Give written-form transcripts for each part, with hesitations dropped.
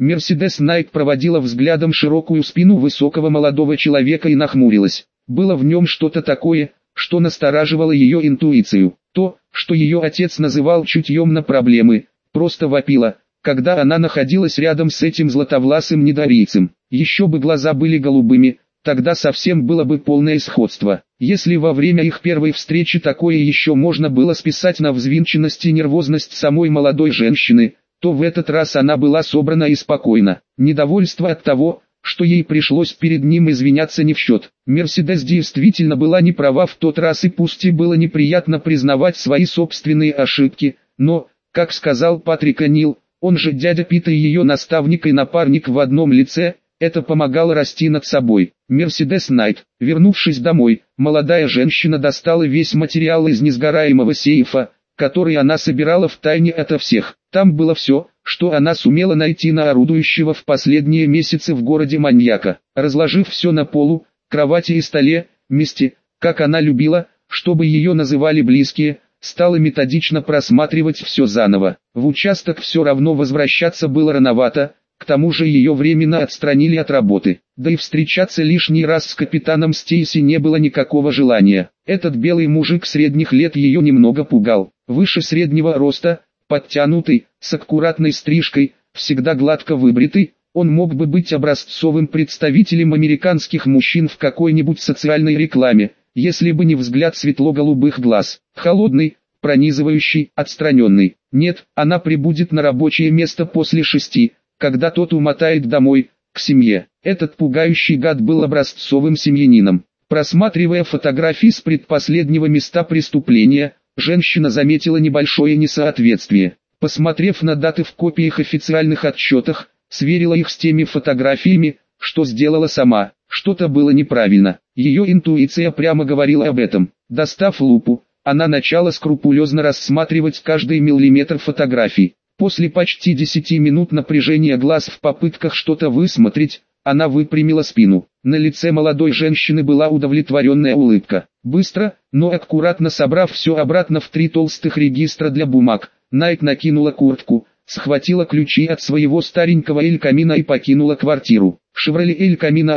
Мерседес Найт проводила взглядом широкую спину высокого молодого человека и нахмурилась. Было в нем что-то такое, что настораживало ее интуицию. То, что ее отец называл чутьем на проблемы, просто вопило, когда она находилась рядом с этим златовласым недорийцем. Еще бы глаза были голубыми, тогда совсем было бы полное сходство. Если во время их первой встречи такое еще можно было списать на взвинченность и нервозность самой молодой женщины, то в этот раз она была собрана и спокойна. Недовольство от того, что ей пришлось перед ним извиняться, не в счет. Мерседес действительно была не права в тот раз, и пусть и было неприятно признавать свои собственные ошибки, но, как сказал Патрик О'Нил, он же дядя Пита и ее наставник и напарник в одном лице, это помогало расти над собой. Мерседес Найт, вернувшись домой, молодая женщина достала весь материал из несгораемого сейфа, который она собирала втайне ото всех. Там было все, что она сумела найти на орудующего в последние месяцы в городе маньяка. Разложив все на полу, кровати и столе, месте, как она любила, чтобы ее называли близкие, стала методично просматривать все заново. В участок все равно возвращаться было рановато, к тому же ее временно отстранили от работы. Да и встречаться лишний раз с капитаном Стейси не было никакого желания. Этот белый мужик средних лет ее немного пугал. Выше среднего роста, подтянутый, с аккуратной стрижкой, всегда гладко выбритый, он мог бы быть образцовым представителем американских мужчин в какой-нибудь социальной рекламе, если бы не взгляд светло-голубых глаз. Холодный, пронизывающий, отстраненный. Нет, она прибудет на рабочее место после 6, когда тот умотает домой, к семье. Этот пугающий гад был образцовым семьянином. Просматривая фотографии с предпоследнего места преступления, женщина заметила небольшое несоответствие. Посмотрев на даты в копиях официальных отчетах, сверила их с теми фотографиями, что сделала сама. Что-то было неправильно. Ее интуиция прямо говорила об этом. Достав лупу, она начала скрупулезно рассматривать каждый миллиметр фотографий. После почти 10 минут напряжения глаз в попытках что-то высмотреть, она выпрямила спину. На лице молодой женщины была удовлетворенная улыбка. Быстро, но аккуратно собрав все обратно в 3 толстых регистра для бумаг, Найт накинула куртку, схватила ключи от своего старенького Эль Камино и покинула квартиру. Шевроле Эль Камино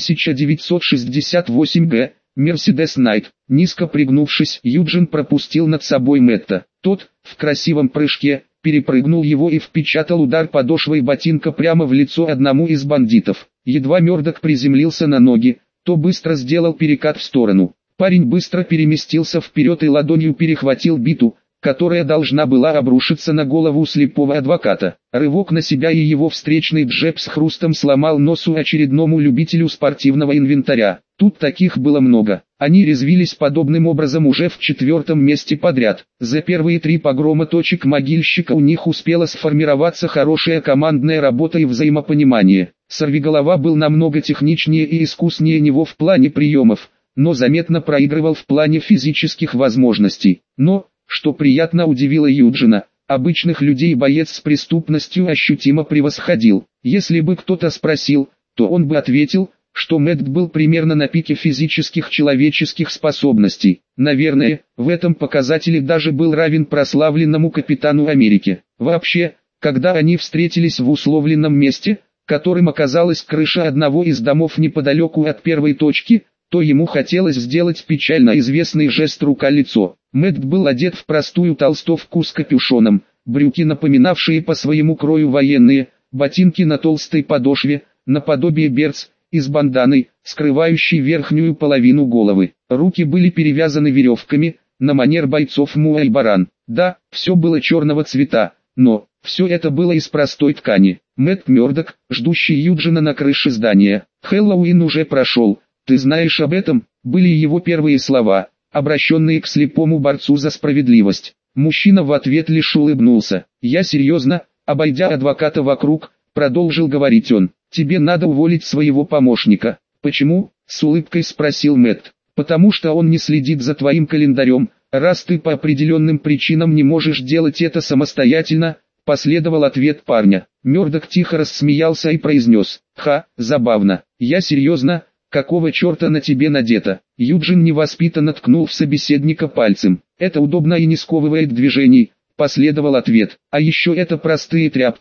1968 Г, Мерседес Найт. Низко пригнувшись, Юджин пропустил над собой Мэтта. Тот, в красивом прыжке, перепрыгнул его и впечатал удар подошвой ботинка прямо в лицо одному из бандитов. Едва Мёрдок приземлился на ноги, то быстро сделал перекат в сторону. Парень быстро переместился вперед и ладонью перехватил биту, которая должна была обрушиться на голову слепого адвоката. Рывок на себя, и его встречный джеб с хрустом сломал носу очередному любителю спортивного инвентаря. Тут таких было много. Они резвились подобным образом уже в 4-м месте подряд. За первые 3 погрома точек могильщика у них успела сформироваться хорошая командная работа и взаимопонимание. Сорвиголова был намного техничнее и искуснее него в плане приемов, но заметно проигрывал в плане физических возможностей. Но, что приятно удивило Юджина, обычных людей боец с преступностью ощутимо превосходил. Если бы кто-то спросил, то он бы ответил, что Мэтт был примерно на пике физических человеческих способностей. Наверное, в этом показателе даже был равен прославленному капитану Америки. Вообще, когда они встретились в условленном месте, которым оказалась крыша одного из домов неподалеку от первой точки, то ему хотелось сделать печально известный жест рука-лицо. Мэтт был одет в простую толстовку с капюшоном, брюки, напоминавшие по своему крою военные, ботинки на толстой подошве, наподобие берц, и с банданой, скрывающей верхнюю половину головы. Руки были перевязаны веревками, на манер бойцов Муай-Баран. Да, все было черного цвета, но все это было из простой ткани. Мэтт Мёрдок, ждущий Юджина на крыше здания. «Хэллоуин уже прошел, ты знаешь об этом?» были его первые слова, обращенные к слепому борцу за справедливость. Мужчина в ответ лишь улыбнулся. «Я серьезно», обойдя адвоката вокруг, продолжил говорить он. «Тебе надо уволить своего помощника». «Почему?» — с улыбкой спросил Мэтт. «Потому что он не следит за твоим календарем, раз ты по определенным причинам не можешь делать это самостоятельно», — последовал ответ парня. Мёрдок тихо рассмеялся и произнес: «Ха, забавно. Я серьезно, какого черта на тебе надето?» Юджин невоспитанно ткнул в собеседника пальцем. «Это удобно и не сковывает движений», — последовал ответ. «А еще это простые тряпки,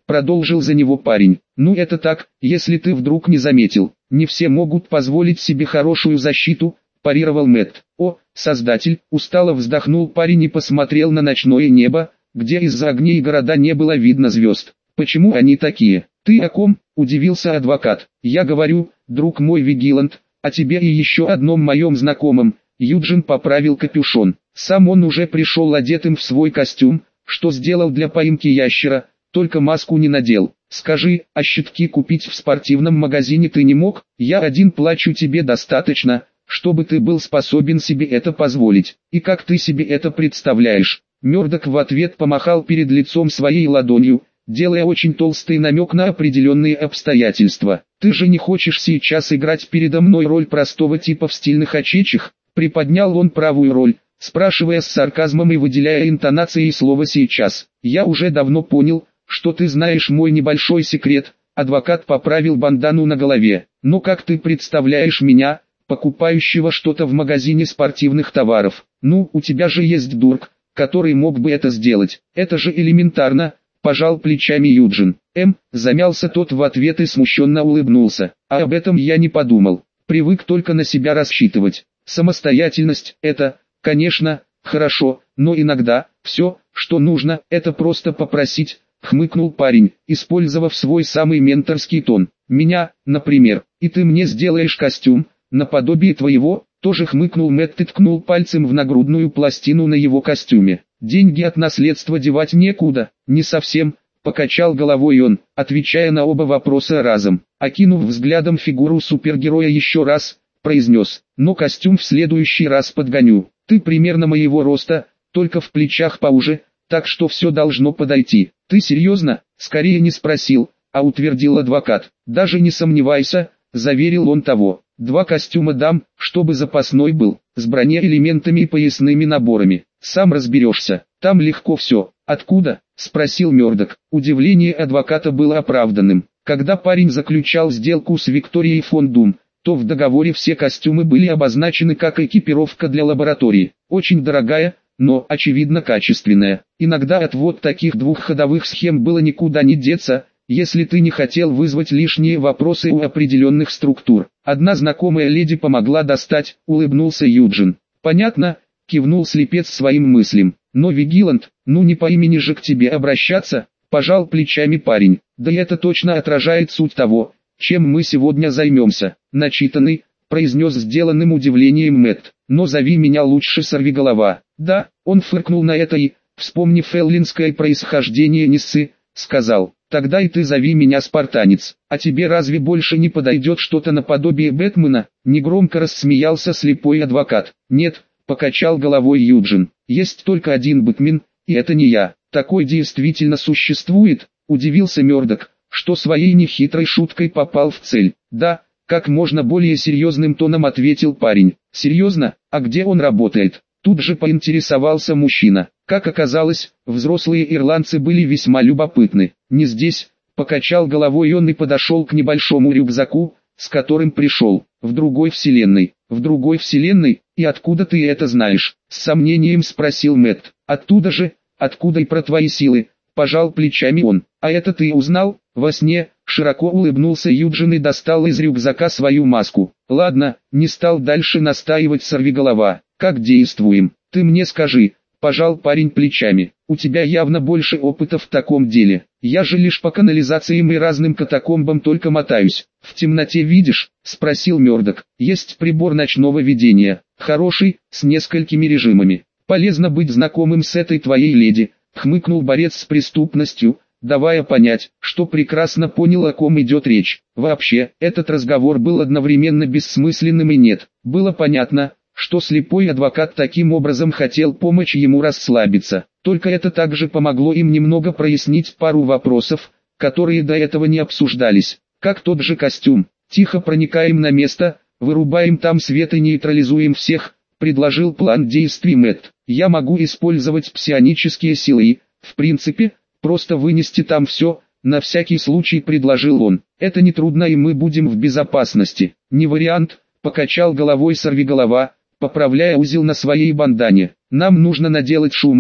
продолжил за него парень. Ну это так, если ты вдруг не заметил. Не все могут позволить себе хорошую защиту, парировал Мэтт. О, создатель, устало вздохнул парень и посмотрел на ночное небо, где из-за огней города не было видно звезд. Почему они такие? Ты о ком? Удивился адвокат. Я говорю, друг мой Вигилант, о тебе и еще одном моем знакомом. Юджин поправил капюшон. Сам он уже пришел одетым в свой костюм, что сделал для поимки ящера, только маску не надел. Скажи, а щитки купить в спортивном магазине ты не мог? Я один плачу тебе достаточно, чтобы ты был способен себе это позволить. И как ты себе это представляешь? Мёрдок в ответ помахал перед лицом своей ладонью, делая очень толстый намек на определенные обстоятельства. Ты же не хочешь сейчас играть передо мной роль простого типа в стильных очечах? Приподнял он правую роль, спрашивая с сарказмом и выделяя интонацией слова «сейчас». Я уже давно понял, что ты знаешь мой небольшой секрет. Адвокат поправил бандану на голове. Но как ты представляешь меня, покупающего что-то в магазине спортивных товаров? Ну, у тебя же есть дурак, который мог бы это сделать. Это же элементарно, пожал плечами Юджин. Замялся тот в ответ и смущенно улыбнулся. А об этом я не подумал. Привык только на себя рассчитывать. Самостоятельность – это, конечно, хорошо, но иногда, все, что нужно, это просто попросить, хмыкнул парень, использовав свой самый менторский тон. Меня, например, и ты мне сделаешь костюм, наподобие твоего, тоже хмыкнул Мэтт и ткнул пальцем в нагрудную пластину на его костюме. Деньги от наследства девать некуда, не совсем, покачал головой он, отвечая на оба вопроса разом. Окинув взглядом фигуру супергероя еще раз, произнес, но костюм в следующий раз подгоню. Ты примерно моего роста, только в плечах поуже, так что все должно подойти. Ты серьезно? Скорее не спросил, а утвердил адвокат. Даже не сомневайся, заверил он того. 2 костюма дам, чтобы запасной был, с бронеэлементами и поясными наборами. Сам разберешься, там легко все. Откуда? Спросил Мёрдок. Удивление адвоката было оправданным. Когда парень заключал сделку с Викторией фон Дум, то в договоре все костюмы были обозначены как экипировка для лаборатории. Очень дорогая, но, очевидно, качественная. Иногда от вот таких двухходовых схем было никуда не деться, если ты не хотел вызвать лишние вопросы у определенных структур. Одна знакомая леди помогла достать, улыбнулся Юджин. Понятно, кивнул слепец своим мыслям. Но Вигилант, ну не по имени же к тебе обращаться, пожал плечами парень. Да и это точно отражает суть того, чем мы сегодня займемся. Начитанный, произнес сделанным удивлением Мэтт. Но зови меня лучше Сорвиголова. Да, он фыркнул на это и, вспомнив эллинское происхождение Ниссы, сказал. Тогда и ты зови меня Спартанец. А тебе разве больше не подойдет что-то наподобие Бэтмена? Негромко рассмеялся слепой адвокат. Нет, покачал головой Юджин. Есть только один Бэтмен, и это не я. Такой действительно существует? Удивился Мёрдок, что своей нехитрой шуткой попал в цель. Да, как можно более серьезным тоном ответил парень. Серьезно? А где он работает? Тут же поинтересовался мужчина. Как оказалось, взрослые ирландцы были весьма любопытны. Не здесь, покачал головой он и подошел к небольшому рюкзаку, с которым пришел. В другой вселенной. В другой вселенной? И откуда ты это знаешь? С сомнением спросил Мэтт. Оттуда же, откуда и про твои силы, пожал плечами он. А это ты узнал? Во сне, широко улыбнулся Юджин и достал из рюкзака свою маску. Ладно, не стал дальше настаивать Сорвиголова. Как действуем? Ты мне скажи, пожал парень плечами. У тебя явно больше опыта в таком деле. Я же лишь по канализациям и разным катакомбам только мотаюсь. В темноте видишь? Спросил Мёрдок. Есть прибор ночного видения. Хороший, с несколькими режимами. Полезно быть знакомым с этой твоей леди. Хмыкнул борец с преступностью, давая понять, что прекрасно понял, о ком идет речь. Вообще, этот разговор был одновременно бессмысленным и нет. Было понятно, что слепой адвокат таким образом хотел помочь ему расслабиться. Только это также помогло им немного прояснить пару вопросов, которые до этого не обсуждались. Как тот же костюм. Тихо проникаем на место, вырубаем там свет и нейтрализуем всех, предложил план действий Мэтт. Я могу использовать псионические силы и, в принципе, просто вынести там все, на всякий случай предложил он. Это нетрудно и мы будем в безопасности. Не вариант, покачал головой Сорвиголова, поправляя узел на своей бандане. Нам нужно наделать шума,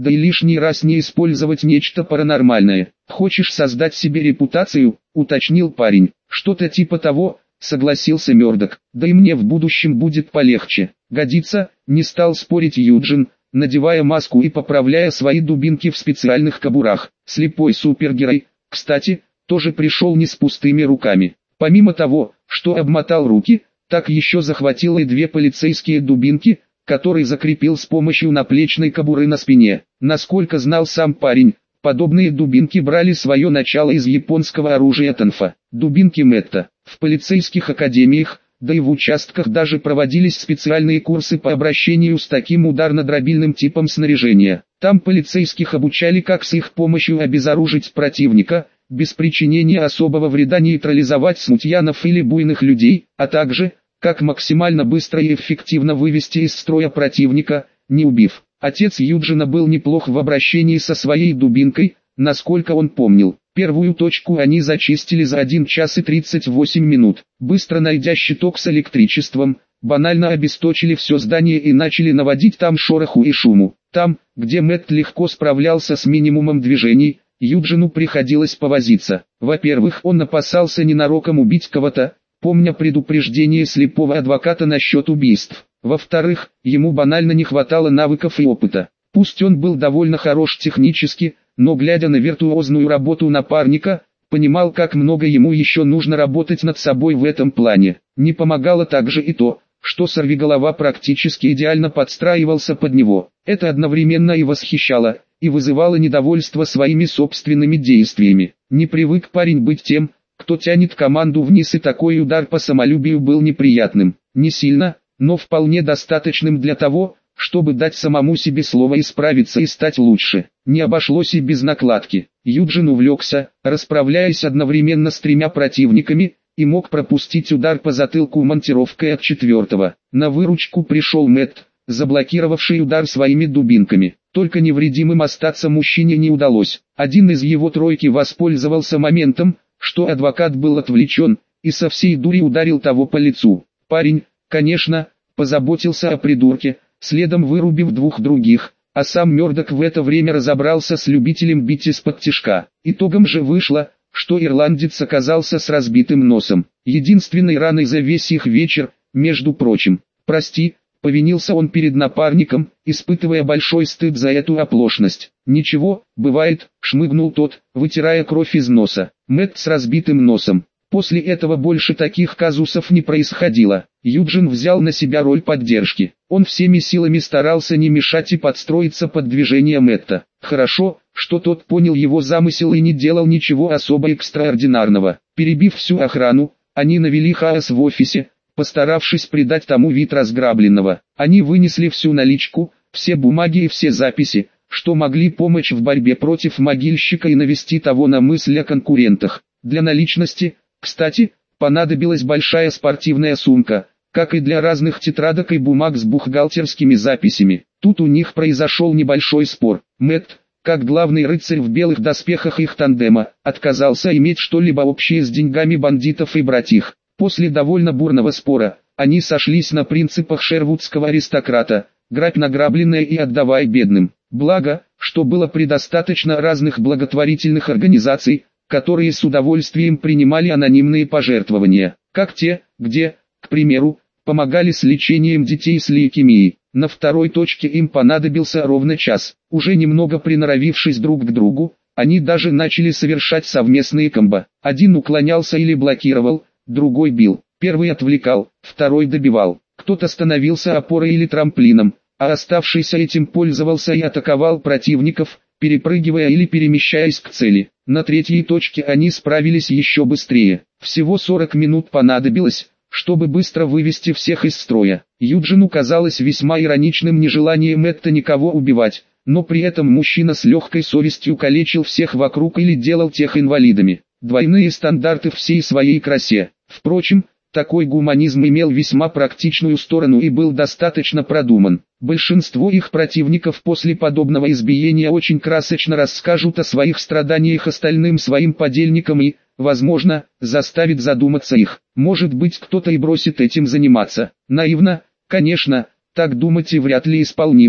да и лишний раз не использовать нечто паранормальное. «Хочешь создать себе репутацию?» — уточнил парень. «Что-то типа того», — согласился Мёрдок. «Да и мне в будущем будет полегче». «Годится», — не стал спорить Юджин, надевая маску и поправляя свои дубинки в специальных кобурах. Слепой супергерой, кстати, тоже пришел не с пустыми руками. Помимо того, что обмотал руки, так еще захватил и 2 полицейские дубинки, которые закрепил с помощью наплечной кобуры на спине. Насколько знал сам парень, подобные дубинки брали свое начало из японского оружия Танфа. Дубинки Мэтта. В полицейских академиях, да и в участках даже проводились специальные курсы по обращению с таким ударно-дробильным типом снаряжения. Там полицейских обучали, как с их помощью обезоружить противника, без причинения особого вреда нейтрализовать смутьянов или буйных людей, а также, как максимально быстро и эффективно вывести из строя противника, не убив. Отец Юджина был неплох в обращении со своей дубинкой, насколько он помнил. Первую точку они зачистили за 1 час и 38 минут. Быстро найдя щиток с электричеством, банально обесточили все здание и начали наводить там шороху и шуму. Там, где Мэтт легко справлялся с минимумом движений, Юджину приходилось повозиться. Во-первых, он опасался ненароком убить кого-то, помня предупреждение слепого адвоката насчет убийств. Во-вторых, ему банально не хватало навыков и опыта. Пусть он был довольно хорош технически, но глядя на виртуозную работу напарника, понимал, как много ему еще нужно работать над собой в этом плане. Не помогало также и то, что сорвиголова практически идеально подстраивался под него. Это одновременно и восхищало, и вызывало недовольство своими собственными действиями. Не привык парень быть тем, кто тянет команду вниз, и такой удар по самолюбию был неприятным. Не сильно, но вполне достаточным для того, чтобы дать самому себе слово исправиться и стать лучше. Не обошлось и без накладки. Юджин увлекся, расправляясь одновременно с 3 противниками, и мог пропустить удар по затылку монтировкой от 4-го. На выручку пришел Мэтт, заблокировавший удар своими дубинками. Только невредимым остаться мужчине не удалось. Один из его тройки воспользовался моментом, что адвокат был отвлечен, и со всей дури ударил того по лицу. Парень, конечно, позаботился о придурке, следом вырубив 2 других, а сам Мёрдок в это время разобрался с любителем бить из-под тишка. Итогом же вышло, что ирландец оказался с разбитым носом. Единственной раной за весь их вечер, между прочим. «Прости», — повинился он перед напарником, испытывая большой стыд за эту оплошность. «Ничего, бывает», — шмыгнул тот, вытирая кровь из носа. Мэтт с разбитым носом. После этого больше таких казусов не происходило. Юджин взял на себя роль поддержки. Он всеми силами старался не мешать и подстроиться под движение Мэтта. Хорошо, что тот понял его замысел и не делал ничего особо экстраординарного. Перебив всю охрану, они навели хаос в офисе, постаравшись придать тому вид разграбленного. Они вынесли всю наличку, все бумаги и все записи, что могли помочь в борьбе против могильщика и навести того на мысль о конкурентах. Для наличности, кстати, понадобилась большая спортивная сумка, как и для разных тетрадок и бумаг с бухгалтерскими записями. Тут у них произошел небольшой спор. Мэтт, как главный рыцарь в белых доспехах их тандема, отказался иметь что-либо общее с деньгами бандитов и брать их. После довольно бурного спора, они сошлись на принципах шервудского аристократа: грабь награбленное и отдавай бедным. Благо, что было предостаточно разных благотворительных организаций, которые с удовольствием принимали анонимные пожертвования, как те, где, к примеру, помогали с лечением детей с лейкемией. На второй точке им понадобился ровно час. Уже немного приноровившись друг к другу, они даже начали совершать совместные комбо. Один уклонялся или блокировал, другой бил. Первый отвлекал, второй добивал. Кто-то становился опорой или трамплином, а оставшийся этим пользовался и атаковал противников, перепрыгивая или перемещаясь к цели. На третьей точке они справились еще быстрее. Всего 40 минут понадобилось, чтобы быстро вывести всех из строя. Юджину казалось весьма ироничным нежелание Мэтта никого убивать, но при этом мужчина с легкой совестью калечил всех вокруг или делал тех инвалидами. Двойные стандарты всей своей красе. Впрочем, такой гуманизм имел весьма практичную сторону и был достаточно продуман. Большинство их противников после подобного избиения очень красочно расскажут о своих страданиях остальным своим подельникам и, возможно, заставит задуматься их. Может быть, кто-то и бросит этим заниматься. Наивно, конечно, так думать и вряд ли исполнимо,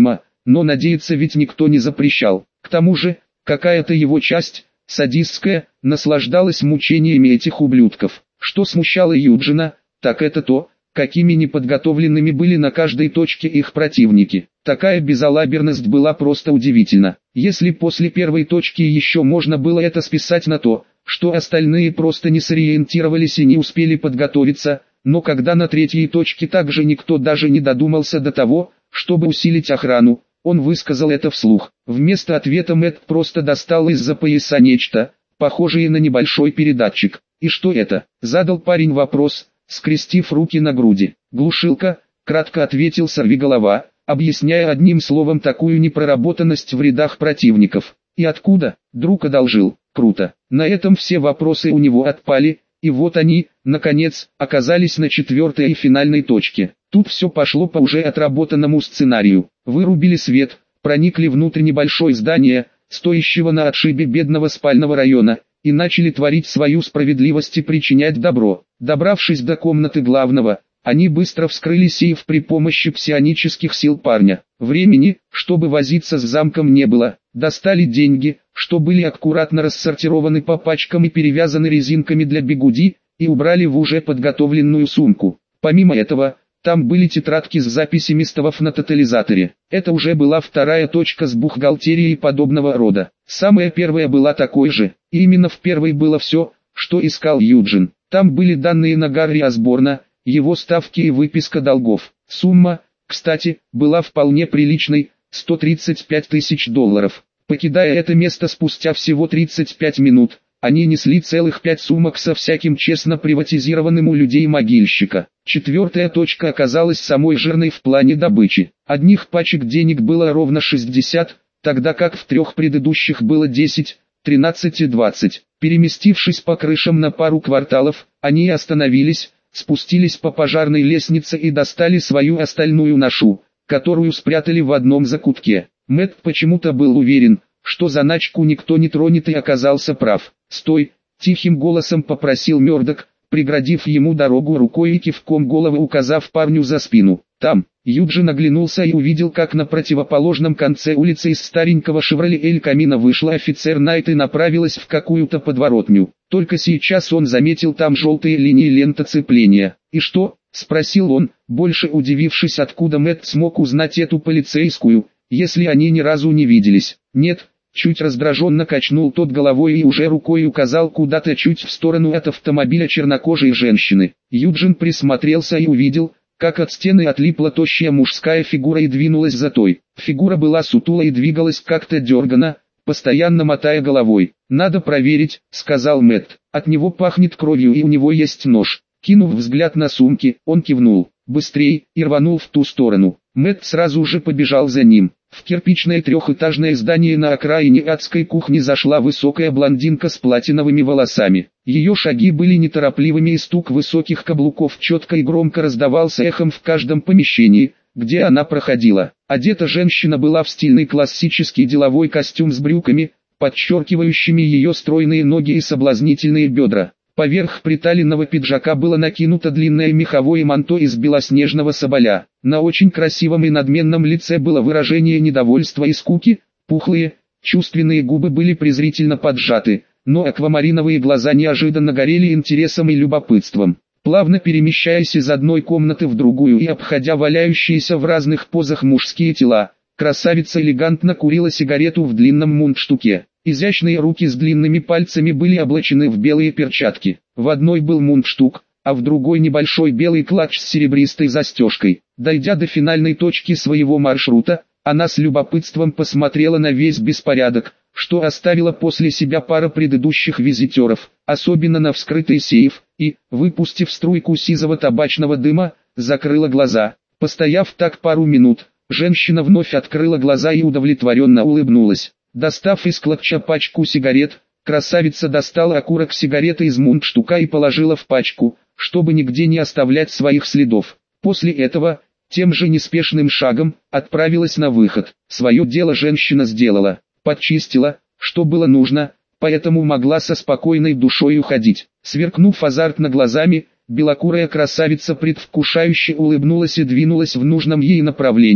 но надеяться ведь никто не запрещал. К тому же, какая-то его часть, садистская, наслаждалась мучениями этих ублюдков. Что смущало Юджина, так это то, какими неподготовленными были на каждой точке их противники. Такая безалаберность была просто удивительна. Если после первой точки еще можно было это списать на то, что остальные просто не сориентировались и не успели подготовиться, но когда на третьей точке также никто даже не додумался до того, чтобы усилить охрану, он высказал это вслух. Вместо ответа Мэтт просто достал из-за пояса нечто, похожее на небольшой передатчик. «И что это?» – задал парень вопрос, скрестив руки на груди. «Глушилка», – кратко ответил сорвиголова, объясняя одним словом такую непроработанность в рядах противников. «И откуда?» «Друг одолжил». «Круто». На этом все вопросы у него отпали, и вот они, наконец, оказались на четвертой и финальной точке. Тут все пошло по уже отработанному сценарию. Вырубили свет, проникли внутрь небольшое здания, стоящего на отшибе бедного спального района, и начали творить свою справедливость и причинять добро. Добравшись до комнаты главного, они быстро вскрыли сейф при помощи псионических сил парня. Времени, чтобы возиться с замком, не было. Достали деньги, что были аккуратно рассортированы по пачкам и перевязаны резинками для бигуди, и убрали в уже подготовленную сумку. Помимо этого, там были тетрадки с записями ставов на тотализаторе. Это уже была вторая точка с бухгалтерией подобного рода. Самая первая была такой же, и именно в первой было все, что искал Юджин. Там были данные на Гарри Осборна, его ставки и выписка долгов. Сумма, кстати, была вполне приличной – 135 тысяч долларов. Покидая это место спустя всего 35 минут, они несли целых 5 сумок со всяким честно приватизированным у людей могильщика. Четвертая точка оказалась самой жирной в плане добычи. Одних пачек денег было ровно 60, тогда как в трех предыдущих было 10, 13 и 20. Переместившись по крышам на пару кварталов, они остановились, спустились по пожарной лестнице и достали свою остальную ношу, которую спрятали в одном закутке. Мэтт почему-то был уверен, что заначку никто не тронет, и оказался прав. «Стой!» – тихим голосом попросил Мёрдок, преградив ему дорогу рукой и кивком головы указав парню за спину. «Там!» Юджин оглянулся и увидел, как на противоположном конце улицы из старенького «Шевроле Эль Камино» вышла офицер Найт и направилась в какую-то подворотню. Только сейчас он заметил там желтые линии лентоцепления. «И что?» – спросил он, больше удивившись, откуда Мэтт смог узнать эту полицейскую, если они ни разу не виделись. «Нет», чуть раздраженно качнул тот головой и уже рукой указал куда-то чуть в сторону от автомобиля чернокожей женщины. Юджин присмотрелся и увидел, как от стены отлипла тощая мужская фигура и двинулась за той. Фигура была сутула и двигалась как-то дергано, постоянно мотая головой. «Надо проверить», — сказал Мэтт. «От него пахнет кровью и у него есть нож». Кинув взгляд на сумки, он кивнул. «Быстрей!» и рванул в ту сторону. Мэтт сразу же побежал за ним. В кирпичное трехэтажное здание на окраине адской кухни зашла высокая блондинка с платиновыми волосами. Ее шаги были неторопливыми, и стук высоких каблуков четко и громко раздавался эхом в каждом помещении, где она проходила. Одета женщина была в стильный классический деловой костюм с брюками, подчеркивающими ее стройные ноги и соблазнительные бедра. Поверх приталенного пиджака было накинуто длинное меховое манто из белоснежного соболя. На очень красивом и надменном лице было выражение недовольства и скуки, пухлые, чувственные губы были презрительно поджаты, но аквамариновые глаза неожиданно горели интересом и любопытством. Плавно перемещаясь из одной комнаты в другую и обходя валяющиеся в разных позах мужские тела, красавица элегантно курила сигарету в длинном мундштуке. Изящные руки с длинными пальцами были облачены в белые перчатки. В одной был мундштук, а в другой небольшой белый клатч с серебристой застежкой. Дойдя до финальной точки своего маршрута, она с любопытством посмотрела на весь беспорядок, что оставила после себя пара предыдущих визитеров, особенно на вскрытый сейф, и, выпустив струйку сизого табачного дыма, закрыла глаза. Постояв так пару минут, женщина вновь открыла глаза и удовлетворенно улыбнулась. Достав из клатча пачку сигарет, красавица достала окурок сигареты из мундштука и положила в пачку, чтобы нигде не оставлять своих следов. После этого, тем же неспешным шагом, отправилась на выход. Свое дело женщина сделала, подчистила, что было нужно, поэтому могла со спокойной душой уходить. Сверкнув азартно глазами, белокурая красавица предвкушающе улыбнулась и двинулась в нужном ей направлении,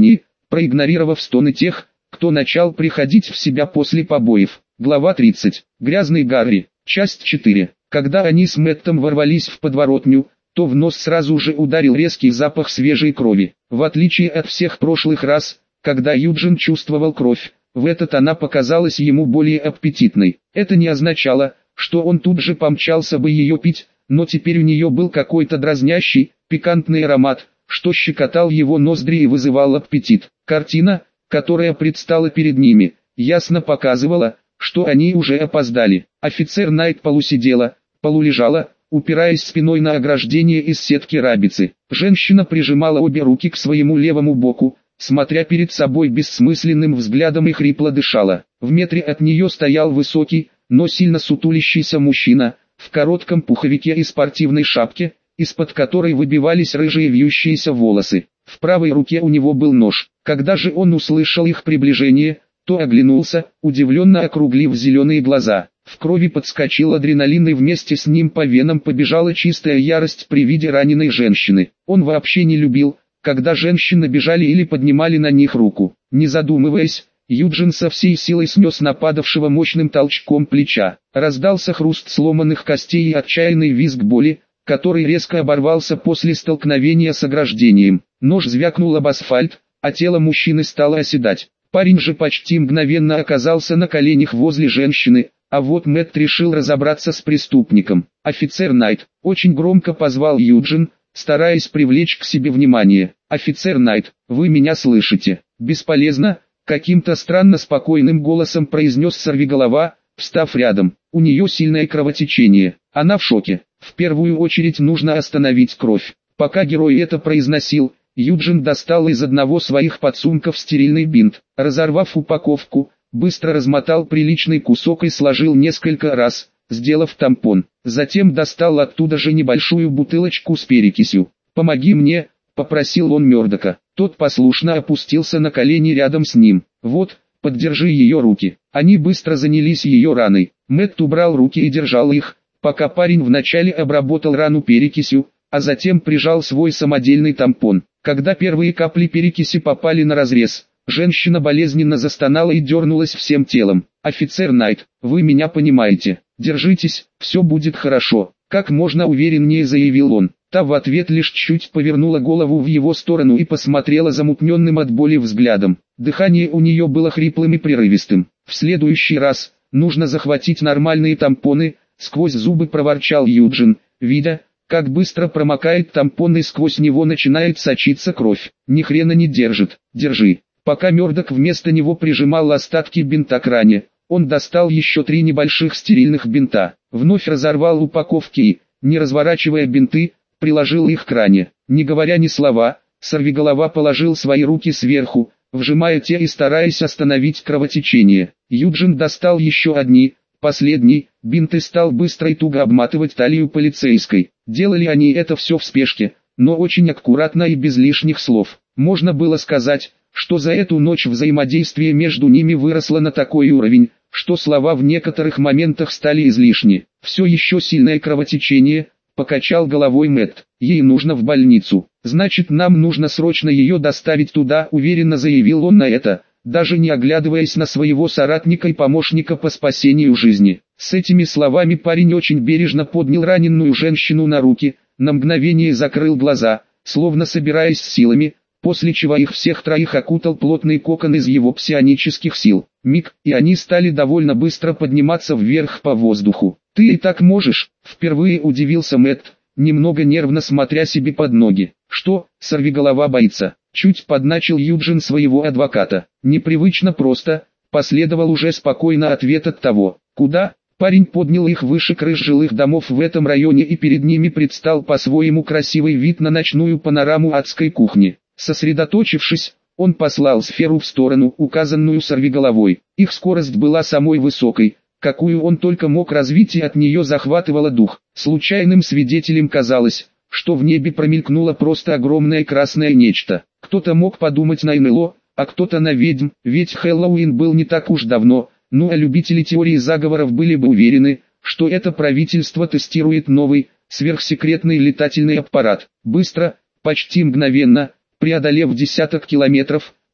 проигнорировав стоны тех, кто начал приходить в себя после побоев. Глава 30. Грязный Гарри. Часть 4. Когда они с Мэттом ворвались в подворотню, то в нос сразу же ударил резкий запах свежей крови. В отличие от всех прошлых раз, когда Юджин чувствовал кровь, в этот она показалась ему более аппетитной. Это не означало, что он тут же помчался бы ее пить, но теперь у нее был какой-то дразнящий, пикантный аромат, что щекотал его ноздри и вызывал аппетит. Картина, которая предстала перед ними, ясно показывала, что они уже опоздали. Офицер Найт полусидела, полулежала, упираясь спиной на ограждение из сетки рабицы. Женщина прижимала обе руки к своему левому боку, смотря перед собой бессмысленным взглядом и хрипло дышала. В метре от нее стоял высокий, но сильно сутулящийся мужчина, в коротком пуховике и спортивной шапке, из-под которой выбивались рыжие вьющиеся волосы. В правой руке у него был нож. Когда же он услышал их приближение, то оглянулся, удивленно округлив зеленые глаза. В крови подскочил адреналин и вместе с ним по венам побежала чистая ярость при виде раненой женщины. Он вообще не любил, когда женщины бежали или поднимали на них руку. Не задумываясь, Юджин со всей силой снес нападавшего мощным толчком плеча. Раздался хруст сломанных костей и отчаянный визг боли, который резко оборвался после столкновения с ограждением. Нож звякнул об асфальт, а тело мужчины стало оседать. Парень же почти мгновенно оказался на коленях возле женщины, а вот Мэтт решил разобраться с преступником. «Офицер Найт», очень громко позвал Юджин, стараясь привлечь к себе внимание. «Офицер Найт, вы меня слышите?» «Бесполезно», каким-то странно спокойным голосом произнес сорвиголова, встав рядом. «У нее сильное кровотечение, она в шоке. В первую очередь нужно остановить кровь». Пока герой это произносил, Юджин достал из одного своих подсумков стерильный бинт. Разорвав упаковку, быстро размотал приличный кусок и сложил несколько раз, сделав тампон. Затем достал оттуда же небольшую бутылочку с перекисью. «Помоги мне», — попросил он Мёрдока. Тот послушно опустился на колени рядом с ним. «Вот, поддержи ее руки». Они быстро занялись ее раной. Мэтт убрал руки и держал их, пока парень вначале обработал рану перекисью, а затем прижал свой самодельный тампон. Когда первые капли перекиси попали на разрез, женщина болезненно застонала и дернулась всем телом. «Офицер Найт, вы меня понимаете. Держитесь, все будет хорошо», — как можно увереннее заявил он. Та в ответ лишь чуть повернула голову в его сторону и посмотрела замутненным от боли взглядом. Дыхание у нее было хриплым и прерывистым. «В следующий раз, нужно захватить нормальные тампоны», — сквозь зубы проворчал Юджин, видя, как быстро промокает тампон и сквозь него начинает сочиться кровь. «Ни хрена не держит, держи». Пока Мёрдок вместо него прижимал остатки бинта к ране, он достал еще 3 небольших стерильных бинта, вновь разорвал упаковки и, не разворачивая бинты, приложил их к ране. Не говоря ни слова, сорвиголова положил свои руки сверху, вжимая те и стараясь остановить кровотечение. Юджин достал еще одни, последний, бинт и стал быстро и туго обматывать талию полицейской. Делали они это все в спешке, но очень аккуратно и без лишних слов. Можно было сказать, что за эту ночь взаимодействие между ними выросло на такой уровень, что слова в некоторых моментах стали излишни. «Все еще сильное кровотечение», — покачал головой Мэтт. «Ей нужно в больницу. Значит, нам нужно срочно ее доставить туда», — уверенно заявил он на это, даже не оглядываясь на своего соратника и помощника по спасению жизни. С этими словами парень очень бережно поднял раненую женщину на руки, на мгновение закрыл глаза, словно собираясь с силами, после чего их всех троих окутал плотный кокон из его псионических сил. Миг, и они стали довольно быстро подниматься вверх по воздуху. «Ты и так можешь?» — впервые удивился Мэтт, немного нервно смотря себе под ноги. «Что, сорвиголова боится?» — чуть подначил Юджин своего адвоката. «Непривычно просто», — последовал уже спокойно ответ от того. «Куда?» Парень поднял их выше крыш жилых домов в этом районе, и перед ними предстал по-своему красивый вид на ночную панораму адской кухни. Сосредоточившись, он послал сферу в сторону, указанную сорвиголовой. Их скорость была самой высокой, какую он только мог развить, и от нее захватывало дух. Случайным свидетелем казалось, что в небе промелькнуло просто огромное красное нечто. Кто-то мог подумать на НЛО, а кто-то на ведьм, ведь Хэллоуин был не так уж давно, а любители теории заговоров были бы уверены, что это правительство тестирует новый, сверхсекретный летательный аппарат. Быстро, почти мгновенно, преодолев десяток километров,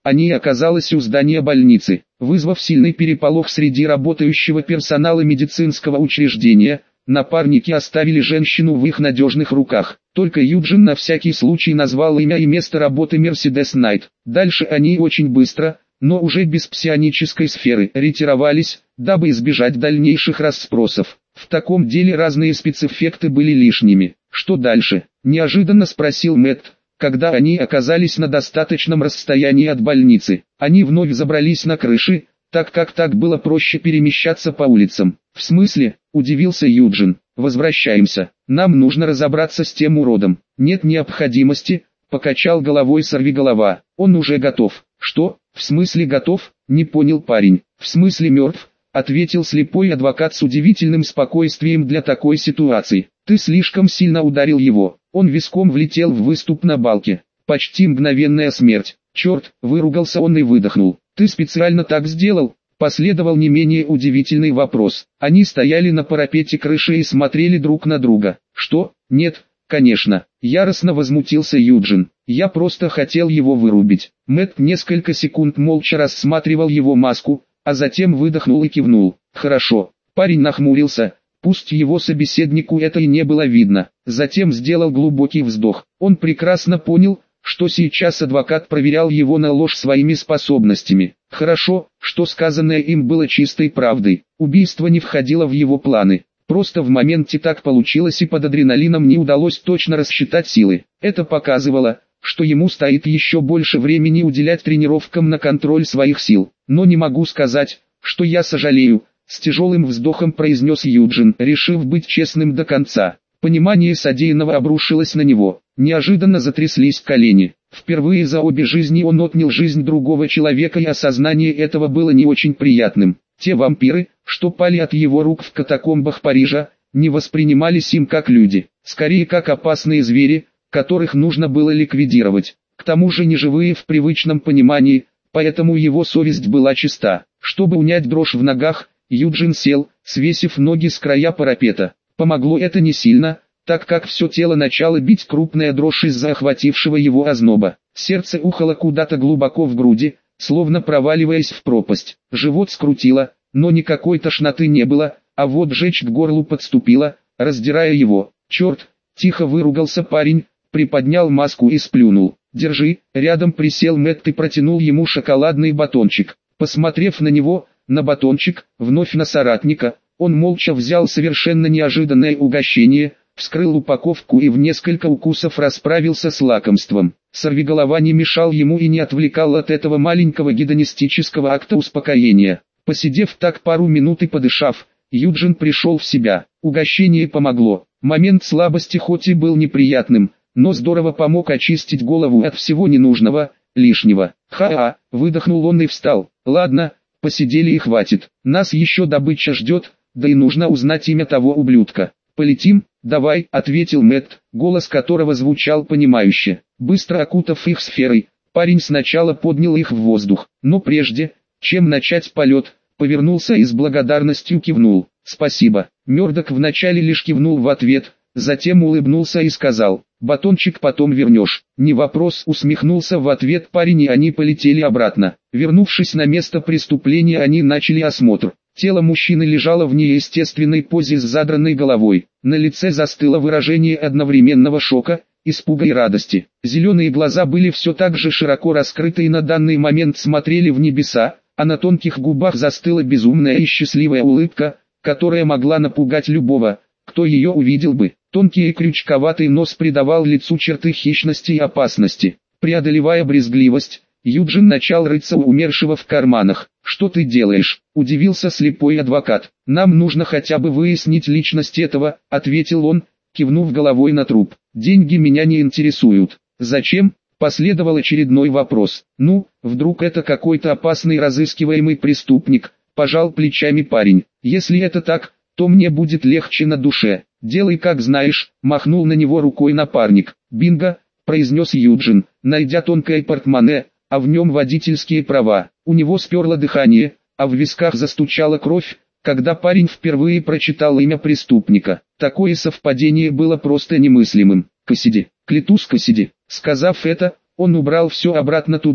они оказались у здания больницы, вызвав сильный переполох среди работающего персонала медицинского учреждения. Напарники оставили женщину в их надежных руках. Только Юджин на всякий случай назвал имя и место работы Мерседес Найт. Дальше они очень быстро, но уже без псионической сферы, ретировались, дабы избежать дальнейших расспросов. В таком деле разные спецэффекты были лишними. «Что дальше?» – неожиданно спросил Мэтт, когда они оказались на достаточном расстоянии от больницы. Они вновь забрались на крыши, так как так было проще перемещаться по улицам. «В смысле?» – удивился Юджин. «Возвращаемся. Нам нужно разобраться с тем уродом». «Нет необходимости», – покачал головой сорвиголова. «Он уже готов». «Что? В смысле готов?» – не понял парень. «В смысле мертв?» – ответил слепой адвокат с удивительным спокойствием для такой ситуации. «Ты слишком сильно ударил его. Он виском влетел в выступ на балке. Почти мгновенная смерть. Черт!» – выругался он и выдохнул. «Ты специально так сделал?» Последовал не менее удивительный вопрос. Они стояли на парапете крыши и смотрели друг на друга. «Что? Нет, конечно!» – яростно возмутился Юджин. «Я просто хотел его вырубить». Мэтт несколько секунд молча рассматривал его маску, а затем выдохнул и кивнул. «Хорошо». Парень нахмурился, пусть его собеседнику это и не было видно. Затем сделал глубокий вздох. Он прекрасно понял, что сейчас адвокат проверял его на ложь своими способностями. Хорошо, что сказанное им было чистой правдой. Убийство не входило в его планы. Просто в моменте так получилось и под адреналином не удалось точно рассчитать силы. Это показывало, что ему стоит еще больше времени уделять тренировкам на контроль своих сил. «Но не могу сказать, что я сожалею», — с тяжелым вздохом произнес Юджин, решив быть честным до конца. Понимание содеянного обрушилось на него. Неожиданно затряслись колени. Впервые за обе жизни он отнял жизнь другого человека, и осознание этого было не очень приятным. Те вампиры, что пали от его рук в катакомбах Парижа, не воспринимались им как люди, скорее как опасные звери, которых нужно было ликвидировать. К тому же неживые в привычном понимании, поэтому его совесть была чиста. Чтобы унять дрожь в ногах, Юджин сел, свесив ноги с края парапета. Помогло это не сильно, так как все тело начало бить крупная дрожь из-за охватившего его озноба. Сердце ухало куда-то глубоко в груди, словно проваливаясь в пропасть. Живот скрутило, но никакой тошноты не было, а вот жечь к горлу подступила, раздирая его. «Черт!» – тихо выругался парень, приподнял маску и сплюнул. «Держи!» – рядом присел Мэтт и протянул ему шоколадный батончик. Посмотрев на него, на батончик, вновь на соратника, он молча взял совершенно неожиданное угощение, вскрыл упаковку и в несколько укусов расправился с лакомством. Сорвиголова не мешал ему и не отвлекал от этого маленького гедонистического акта успокоения. Посидев так пару минут и подышав, Юджин пришел в себя. Угощение помогло. Момент слабости хоть и был неприятным, но здорово помог очистить голову от всего ненужного, лишнего. «Ха-ха!» – выдохнул он и встал. «Ладно, посидели и хватит. Нас еще добыча ждет, да и нужно узнать имя того ублюдка. Полетим?» «Давай», — ответил Мэтт, голос которого звучал понимающе. Быстро окутав их сферой, парень сначала поднял их в воздух, но прежде, чем начать полет, повернулся и с благодарностью кивнул. «Спасибо». Мёрдок вначале лишь кивнул в ответ, затем улыбнулся и сказал: «Батончик потом вернешь». «Не вопрос», — усмехнулся в ответ парень, и они полетели обратно. Вернувшись на место преступления, они начали осмотр. Тело мужчины лежало в неестественной позе с задранной головой. На лице застыло выражение одновременного шока, испуга и радости. Зеленые глаза были все так же широко раскрыты и на данный момент смотрели в небеса, а на тонких губах застыла безумная и счастливая улыбка, которая могла напугать любого, кто ее увидел бы. Тонкий и крючковатый нос придавал лицу черты хищности и опасности. Преодолевая брезгливость, Юджин начал рыться у умершего в карманах. «Что ты делаешь?» – удивился слепой адвокат. «Нам нужно хотя бы выяснить личность этого», – ответил он, кивнув головой на труп. «Деньги меня не интересуют». «Зачем?» – последовал очередной вопрос. «Ну, вдруг это какой-то опасный разыскиваемый преступник», – пожал плечами парень. «Если это так, то мне будет легче на душе». «Делай как знаешь», – махнул на него рукой напарник. «Бинго», – произнес Юджин, найдя тонкое портмоне, а в нем водительские права. У него сперло дыхание, а в висках застучала кровь, когда парень впервые прочитал имя преступника. Такое совпадение было просто немыслимым. «Кассиди, клянусь Кассиди». Сказав это, он убрал все обратно туда,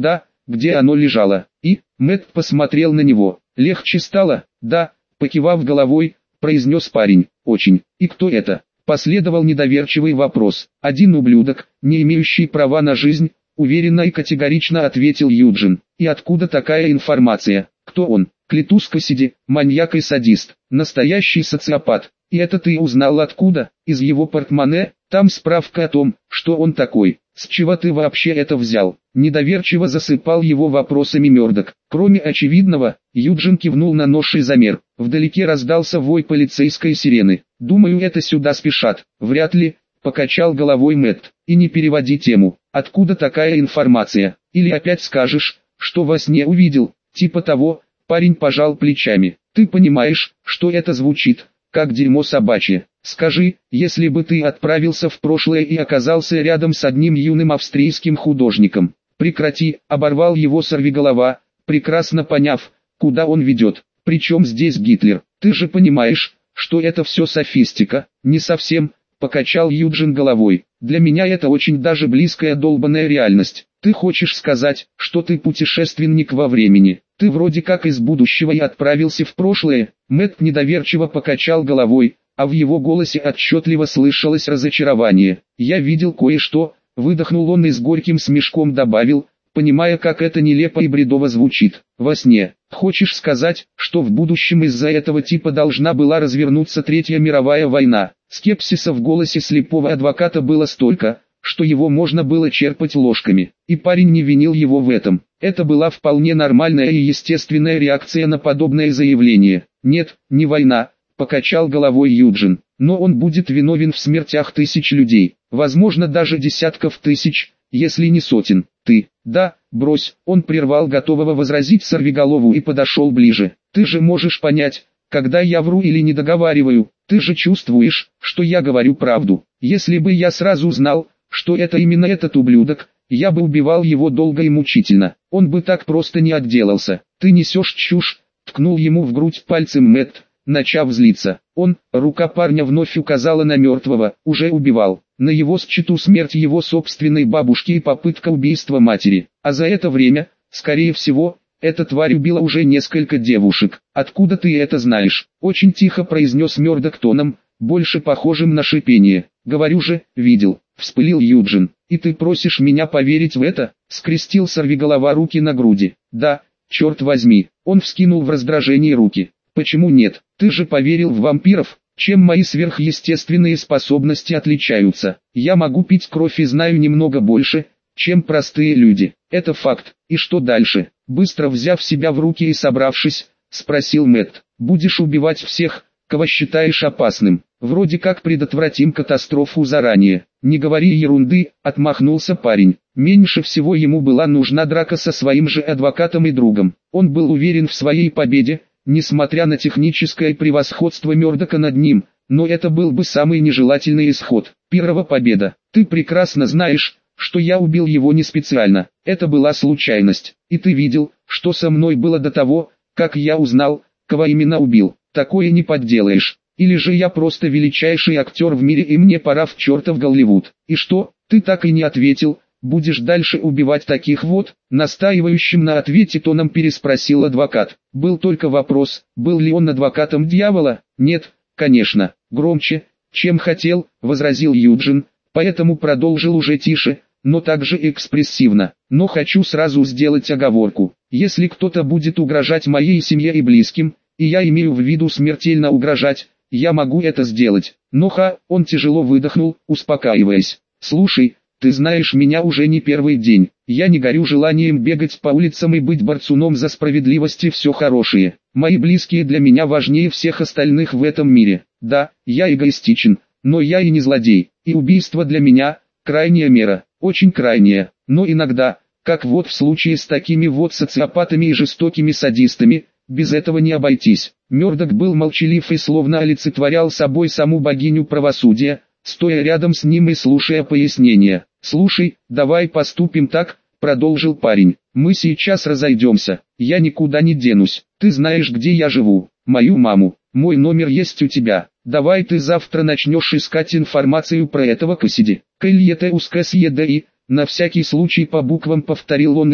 где оно лежало. И, Мэтт посмотрел на него. Легче стало? Да, покивав головой, произнес парень. Очень. И кто это? Последовал недоверчивый вопрос. Один ублюдок, не имеющий права на жизнь, уверенно и категорично ответил Юджин. И откуда такая информация? Кто он? Клитус Кассиди, маньяк и садист, настоящий социопат. И это ты узнал откуда? Из его портмоне? Там справка о том, что он такой. С чего ты вообще это взял? Недоверчиво засыпал его вопросами Мёрдок. Кроме очевидного, Юджин кивнул на нож и замер. Вдалеке раздался вой полицейской сирены. Думаю, это сюда спешат. Вряд ли, покачал головой Мэтт. И не переводи тему. Откуда такая информация? Или опять скажешь, что во сне увидел? Типа того. Парень пожал плечами. Ты понимаешь, что это звучит, как дерьмо собачье. Скажи, если бы ты отправился в прошлое и оказался рядом с одним юным австрийским художником. Прекрати, оборвал его сорвиголова, прекрасно поняв, куда он ведет. Причем здесь Гитлер? Ты же понимаешь, что это все софистика. Не совсем, покачал Юджин головой. Для меня это очень даже близкая долбаная реальность. Ты хочешь сказать, что ты путешественник во времени? Ты вроде как из будущего и отправился в прошлое. Мэтт недоверчиво покачал головой, а в его голосе отчетливо слышалось разочарование. Я видел кое-что, выдохнул он и с горьким смешком добавил, понимая, как это нелепо и бредово звучит. Во сне. Хочешь сказать, что в будущем из-за этого типа должна была развернуться Третья мировая война? Скепсиса в голосе слепого адвоката было столько, что его можно было черпать ложками, и парень не винил его в этом. Это была вполне нормальная и естественная реакция на подобное заявление. Нет, не война, покачал головой Юджин, но он будет виновен в смертях тысяч людей, возможно даже десятков тысяч, если не сотен. Ты, да, брось, он прервал готового возразить сорвиголову и подошел ближе. Ты же можешь понять, когда я вру или не договариваю, ты же чувствуешь, что я говорю правду. Если бы я сразу знал, что это именно этот ублюдок, я бы убивал его долго и мучительно. Он бы так просто не отделался. Ты несешь чушь, ткнул ему в грудь пальцем Мэтт, начав злиться. Рука парня вновь указала на мертвого, уже убивал. На его счету смерть его собственной бабушки и попытка убийства матери. А за это время, скорее всего, эта тварь убила уже несколько девушек. Откуда ты это знаешь? Очень тихо произнес Мёрдок тоном, больше похожим на шипение. Говорю же, видел. Вспылил Юджин. И ты просишь меня поверить в это? Скрестил сорвиголова руки на груди. Да, черт возьми. Он вскинул в раздражении руки. Почему нет? Ты же поверил в вампиров. Чем мои сверхъестественные способности отличаются? Я могу пить кровь и знаю немного больше, чем простые люди. Это факт. И что дальше? Быстро взяв себя в руки и собравшись, спросил Мэтт. Будешь убивать всех, кого считаешь опасным? Вроде как предотвратим катастрофу заранее. Не говори ерунды, отмахнулся парень. Меньше всего ему была нужна драка со своим же адвокатом и другом. Он был уверен в своей победе, несмотря на техническое превосходство Мёрдока над ним, но это был бы самый нежелательный исход. Первая победа. Ты прекрасно знаешь, что я убил его не специально. Это была случайность. И ты видел, что со мной было до того, как я узнал, кого именно убил. Такое не подделаешь. Или же я просто величайший актер в мире и мне пора в чертов Голливуд. И что, ты так и не ответил, будешь дальше убивать таких вот? Настаивающим на ответе тоном переспросил адвокат. Был только вопрос, был ли он адвокатом дьявола? Нет, конечно. Громче, чем хотел, возразил Юджин, поэтому продолжил уже тише, но также экспрессивно. Но хочу сразу сделать оговорку. Если кто-то будет угрожать моей семье и близким, и я имею в виду смертельно угрожать, я могу это сделать. Но он тяжело выдохнул, успокаиваясь. Слушай, ты знаешь меня уже не первый день. Я не горю желанием бегать по улицам и быть борцуном за справедливость и все хорошее. Мои близкие для меня важнее всех остальных в этом мире. Да, я эгоистичен, но я и не злодей. И убийство для меня – крайняя мера, очень крайняя. Но иногда, как вот в случае с такими вот социопатами и жестокими садистами, без этого не обойтись. Мёрдок был молчалив и словно олицетворял собой саму богиню правосудия, стоя рядом с ним и слушая пояснения. «Слушай, давай поступим так», — продолжил парень. «Мы сейчас разойдемся, я никуда не денусь. Ты знаешь, где я живу, мою маму, мой номер есть у тебя. Давай ты завтра начнешь искать информацию про этого Кассиди. Кэльете ускэсьедеи», на всякий случай по буквам повторил он имя,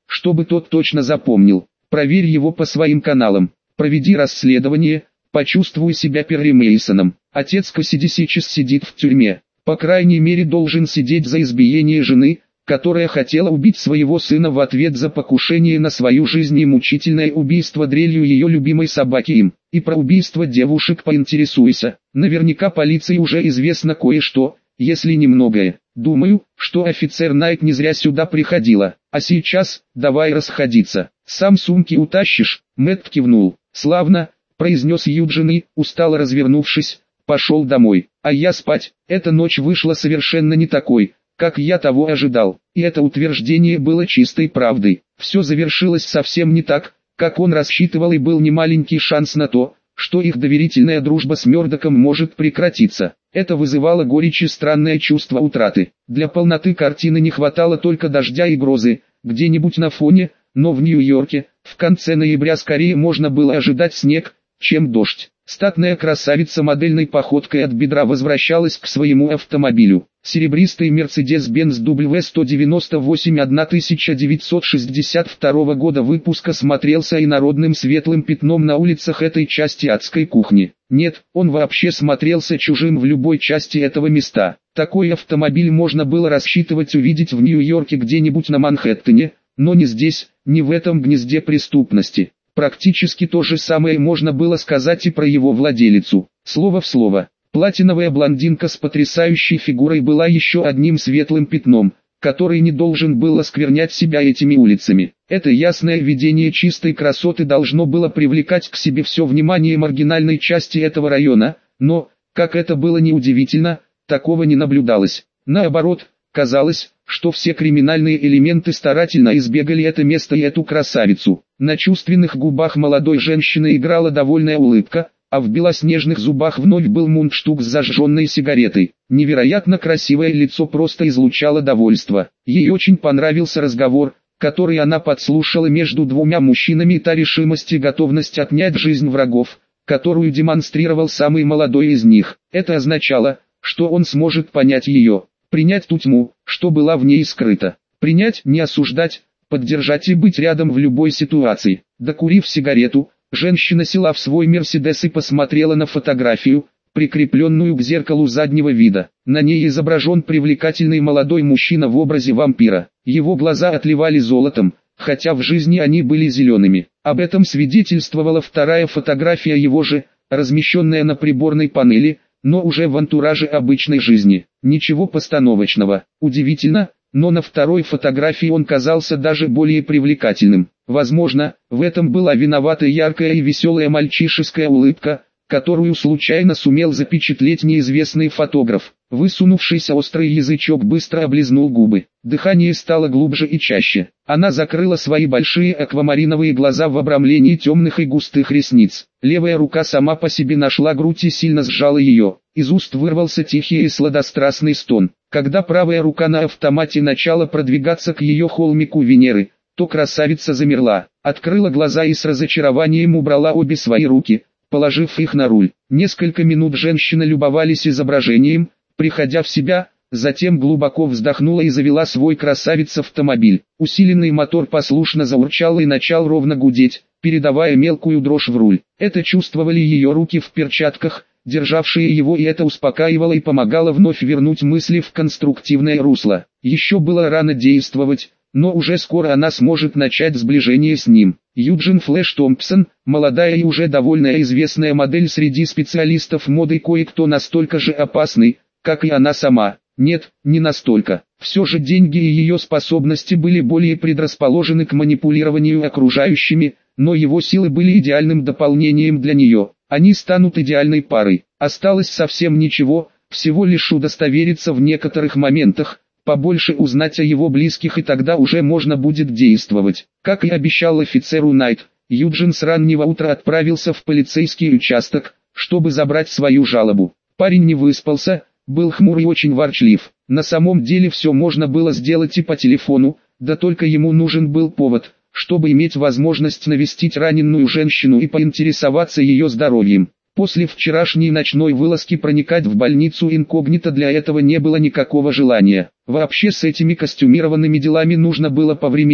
чтобы тот точно запомнил. Проверь его по своим каналам. Проведи расследование, почувствуй себя Перри Мейсоном. Отец Кассиди сейчас сидит в тюрьме. По крайней мере должен сидеть за избиение жены, которая хотела убить своего сына в ответ за покушение на свою жизнь и мучительное убийство дрелью ее любимой собаки им. И про убийство девушек поинтересуйся. Наверняка полиции уже известно кое-что, если не многое. Думаю, что офицер Найт не зря сюда приходила. А сейчас, давай расходиться. Сам сумки утащишь? Мэтт кивнул. Славно, произнес Юджин и, устало развернувшись, пошел домой. А я спать. Эта ночь вышла совершенно не такой, как я того ожидал. И это утверждение было чистой правдой. Все завершилось совсем не так, как он рассчитывал, и был немаленький шанс на то, что их доверительная дружба с Мёрдоком может прекратиться. Это вызывало горечь и странное чувство утраты. Для полноты картины не хватало только дождя и грозы, где-нибудь на фоне, но в Нью-Йорке, в конце ноября скорее можно было ожидать снег, чем дождь. Статная красавица модельной походкой от бедра возвращалась к своему автомобилю. Серебристый Mercedes-Benz W198 1962 года выпуска смотрелся инородным светлым пятном на улицах этой части адской кухни. Нет, он вообще смотрелся чужим в любой части этого места. Такой автомобиль можно было рассчитывать увидеть в Нью-Йорке где-нибудь на Манхэттене, но не здесь, не в этом гнезде преступности. Практически то же самое можно было сказать и про его владелицу. Слово в слово. Платиновая блондинка с потрясающей фигурой была еще одним светлым пятном, который не должен был осквернять себя этими улицами. Это ясное видение чистой красоты должно было привлекать к себе все внимание маргинальной части этого района, но, как это было неудивительно, такого не наблюдалось. Наоборот, казалось, что все криминальные элементы старательно избегали это место и эту красавицу. На чувственных губах молодой женщины играла довольная улыбка, а в белоснежных зубах вновь был мундштук с зажженной сигаретой. Невероятно красивое лицо просто излучало довольство. Ей очень понравился разговор, который она подслушала между двумя мужчинами, и та решимость и готовность отнять жизнь врагов, которую демонстрировал самый молодой из них. Это означало, что он сможет понять ее, принять ту тьму, что была в ней скрыта. Принять, не осуждать, поддержать и быть рядом в любой ситуации. Докурив сигарету, женщина села в свой Мерседес и посмотрела на фотографию, прикрепленную к зеркалу заднего вида. На ней изображен привлекательный молодой мужчина в образе вампира. Его глаза отливали золотом, хотя в жизни они были зелеными. Об этом свидетельствовала вторая фотография его же, размещенная на приборной панели, но уже в антураже обычной жизни. Ничего постановочного. Удивительно, но на второй фотографии он казался даже более привлекательным. Возможно, в этом была виновата яркая и веселая мальчишеская улыбка, которую случайно сумел запечатлеть неизвестный фотограф. Высунувшийся острый язычок быстро облизнул губы. Дыхание стало глубже и чаще. Она закрыла свои большие аквамариновые глаза в обрамлении темных и густых ресниц. Левая рука сама по себе нашла грудь и сильно сжала ее. Из уст вырвался тихий и сладострастный стон. Когда правая рука на автомате начала продвигаться к ее холмику Венеры, то красавица замерла, открыла глаза и с разочарованием убрала обе свои руки, положив их на руль. Несколько минут женщины любовались изображением, приходя в себя, затем глубоко вздохнула и завела свой красавец-автомобиль. Усиленный мотор послушно заурчал и начал ровно гудеть, передавая мелкую дрожь в руль. Это чувствовали ее руки в перчатках, державшие его, и это успокаивало и помогало вновь вернуть мысли в конструктивное русло. Еще было рано действовать, но уже скоро она сможет начать сближение с ним. Юджин Флэш Томпсон, молодая и уже довольно известная модель среди специалистов моды, кое-кто настолько же опасный, как и она сама. Нет, не настолько. Все же деньги и ее способности были более предрасположены к манипулированию окружающими, но его силы были идеальным дополнением для нее. Они станут идеальной парой. Осталось совсем ничего, всего лишь удостовериться в некоторых моментах, побольше узнать о его близких, и тогда уже можно будет действовать. Как и обещал офицеру Найт, Юджин с раннего утра отправился в полицейский участок, чтобы забрать свою жалобу. Парень не выспался, был хмур и очень ворчлив. На самом деле все можно было сделать и по телефону, да только ему нужен был повод, чтобы иметь возможность навестить раненую женщину и поинтересоваться ее здоровьем. После вчерашней ночной вылазки проникать в больницу инкогнито для этого не было никакого желания. Вообще с этими костюмированными делами нужно было повременить,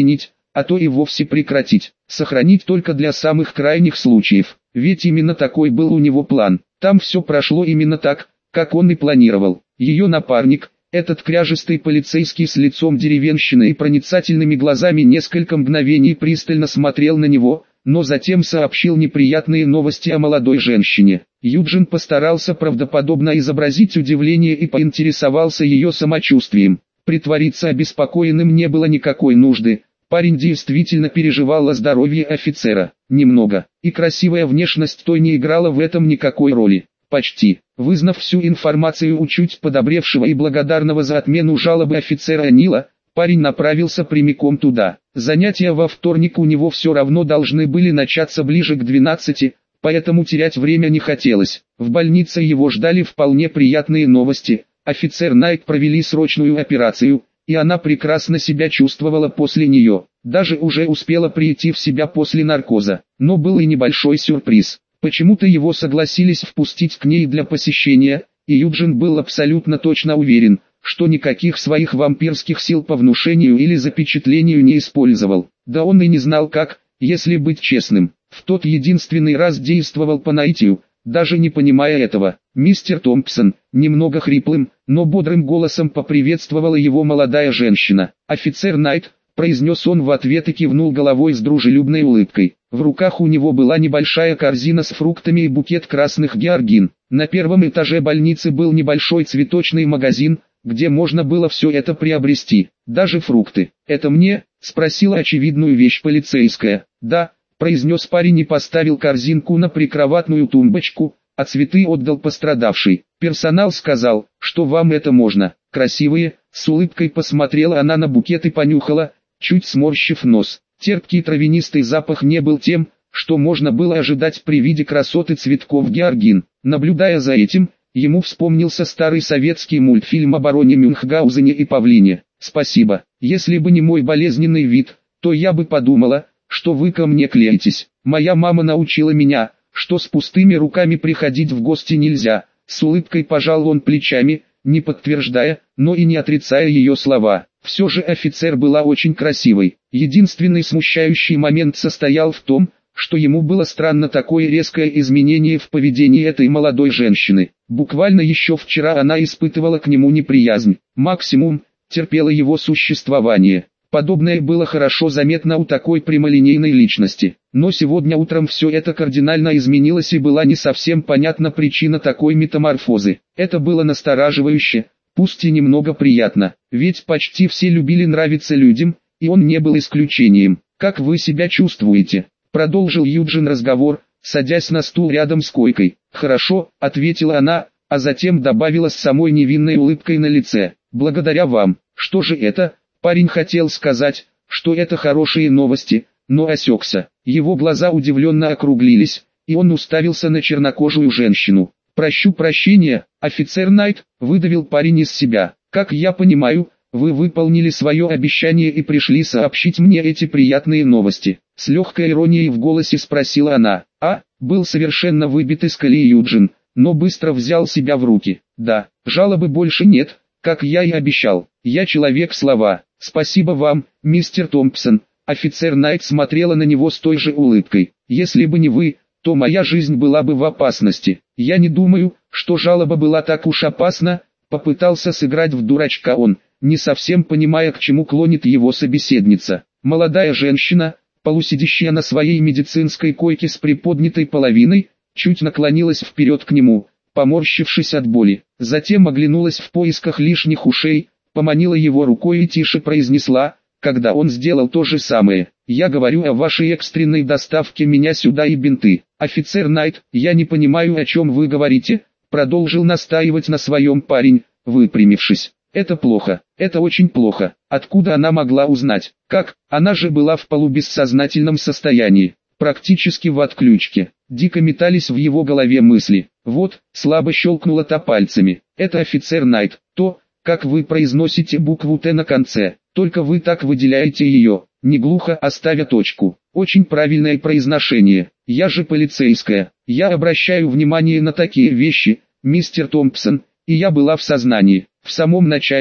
а то и вовсе прекратить, сохранить только для самых крайних случаев, ведь именно такой был у него план. Там все прошло именно так, как он и планировал. Ее напарник, этот кряжестый полицейский с лицом деревенщины и проницательными глазами, несколько мгновений пристально смотрел на него, но затем сообщил неприятные новости о молодой женщине. Юджин постарался правдоподобно изобразить удивление и поинтересовался ее самочувствием. Притвориться обеспокоенным не было никакой нужды. Парень действительно переживал о здоровье офицера. Немного. И красивая внешность той не играла в этом никакой роли. Почти. Вызнав всю информацию у чуть подобревшего и благодарного за отмену жалобы офицера Нила, парень направился прямиком туда. Занятия во вторник у него все равно должны были начаться ближе к 12, поэтому терять время не хотелось. В больнице его ждали вполне приятные новости. Офицер Найт провели срочную операцию, и она прекрасно себя чувствовала после нее. Даже уже успела прийти в себя после наркоза. Но был и небольшой сюрприз. Почему-то его согласились впустить к ней для посещения, и Юджин был абсолютно точно уверен, что никаких своих вампирских сил по внушению или запечатлению не использовал. Да он и не знал как, если быть честным. В тот единственный раз действовал по наитию, даже не понимая этого. «Мистер Томпсон», немного хриплым, но бодрым голосом поприветствовала его молодая женщина. «Офицер Найт», произнес он в ответ и кивнул головой с дружелюбной улыбкой. В руках у него была небольшая корзина с фруктами и букет красных георгин. На первом этаже больницы был небольшой цветочный магазин, где можно было все это приобрести, даже фрукты. «Это мне?» – спросила очевидную вещь полицейская. «Да», – произнес парень и поставил корзинку на прикроватную тумбочку, а цветы отдал пострадавший. «Персонал сказал, что вам это можно. Красивые», – с улыбкой посмотрела она на букет и понюхала, чуть сморщив нос. Терпкий травянистый запах не был тем, что можно было ожидать при виде красоты цветков георгин. Наблюдая за этим, ему вспомнился старый советский мультфильм о бароне Мюнхгаузене и павлине. «Спасибо. Если бы не мой болезненный вид, то я бы подумала, что вы ко мне клеитесь. Моя мама научила меня, что с пустыми руками приходить в гости нельзя». С улыбкой пожал он плечами, не подтверждая, но и не отрицая ее слова. Все же офицер была очень красивой. Единственный смущающий момент состоял в том, что ему было странно такое резкое изменение в поведении этой молодой женщины. Буквально еще вчера она испытывала к нему неприязнь, максимум, терпела его существование. Подобное было хорошо заметно у такой прямолинейной личности. Но сегодня утром все это кардинально изменилось и была не совсем понятна причина такой метаморфозы. Это было настораживающе, пусть и немного приятно, ведь почти все любили нравиться людям, и он не был исключением. «Как вы себя чувствуете?» – продолжил Юджин разговор, садясь на стул рядом с койкой. «Хорошо», – ответила она, а затем добавила с самой невинной улыбкой на лице. «Благодаря вам». «Что же это?» Парень хотел сказать, что это хорошие новости, но осекся. Его глаза удивленно округлились, и он уставился на чернокожую женщину. «Прощу прощения, офицер Найт», — выдавил парень из себя. «Как я понимаю, вы выполнили свое обещание и пришли сообщить мне эти приятные новости». С легкой иронией в голосе спросила она. Был совершенно выбит из колеи Юджин, но быстро взял себя в руки. «Да, жалобы больше нет, как я и обещал. Я человек слова. Спасибо вам, мистер Томпсон». Офицер Найт смотрела на него с той же улыбкой. «Если бы не вы, то моя жизнь была бы в опасности». «Я не думаю, что жалоба была так уж опасна», попытался сыграть в дурачка он, не совсем понимая, к чему клонит его собеседница. Молодая женщина, полусидящая на своей медицинской койке с приподнятой половиной, чуть наклонилась вперед к нему, поморщившись от боли. Затем оглянулась в поисках лишних ушей, поманила его рукой и тише произнесла, когда он сделал то же самое: «Я говорю о вашей экстренной доставке меня сюда и бинты». «Офицер Найт, я не понимаю, о чем вы говорите», продолжил настаивать на своем парень, выпрямившись. «Это плохо, это очень плохо. Откуда она могла узнать? Как? Она же была в полубессознательном состоянии, практически в отключке». Дико метались в его голове мысли. «Вот», слабо щелкнула та пальцами, «это офицер Найт, то, как вы произносите букву Т на конце, только вы так выделяете ее, не глухо, оставя точку. Очень правильное произношение. Я же полицейская, я обращаю внимание на такие вещи, мистер Томпсон, и я была в сознании. В самом начале»,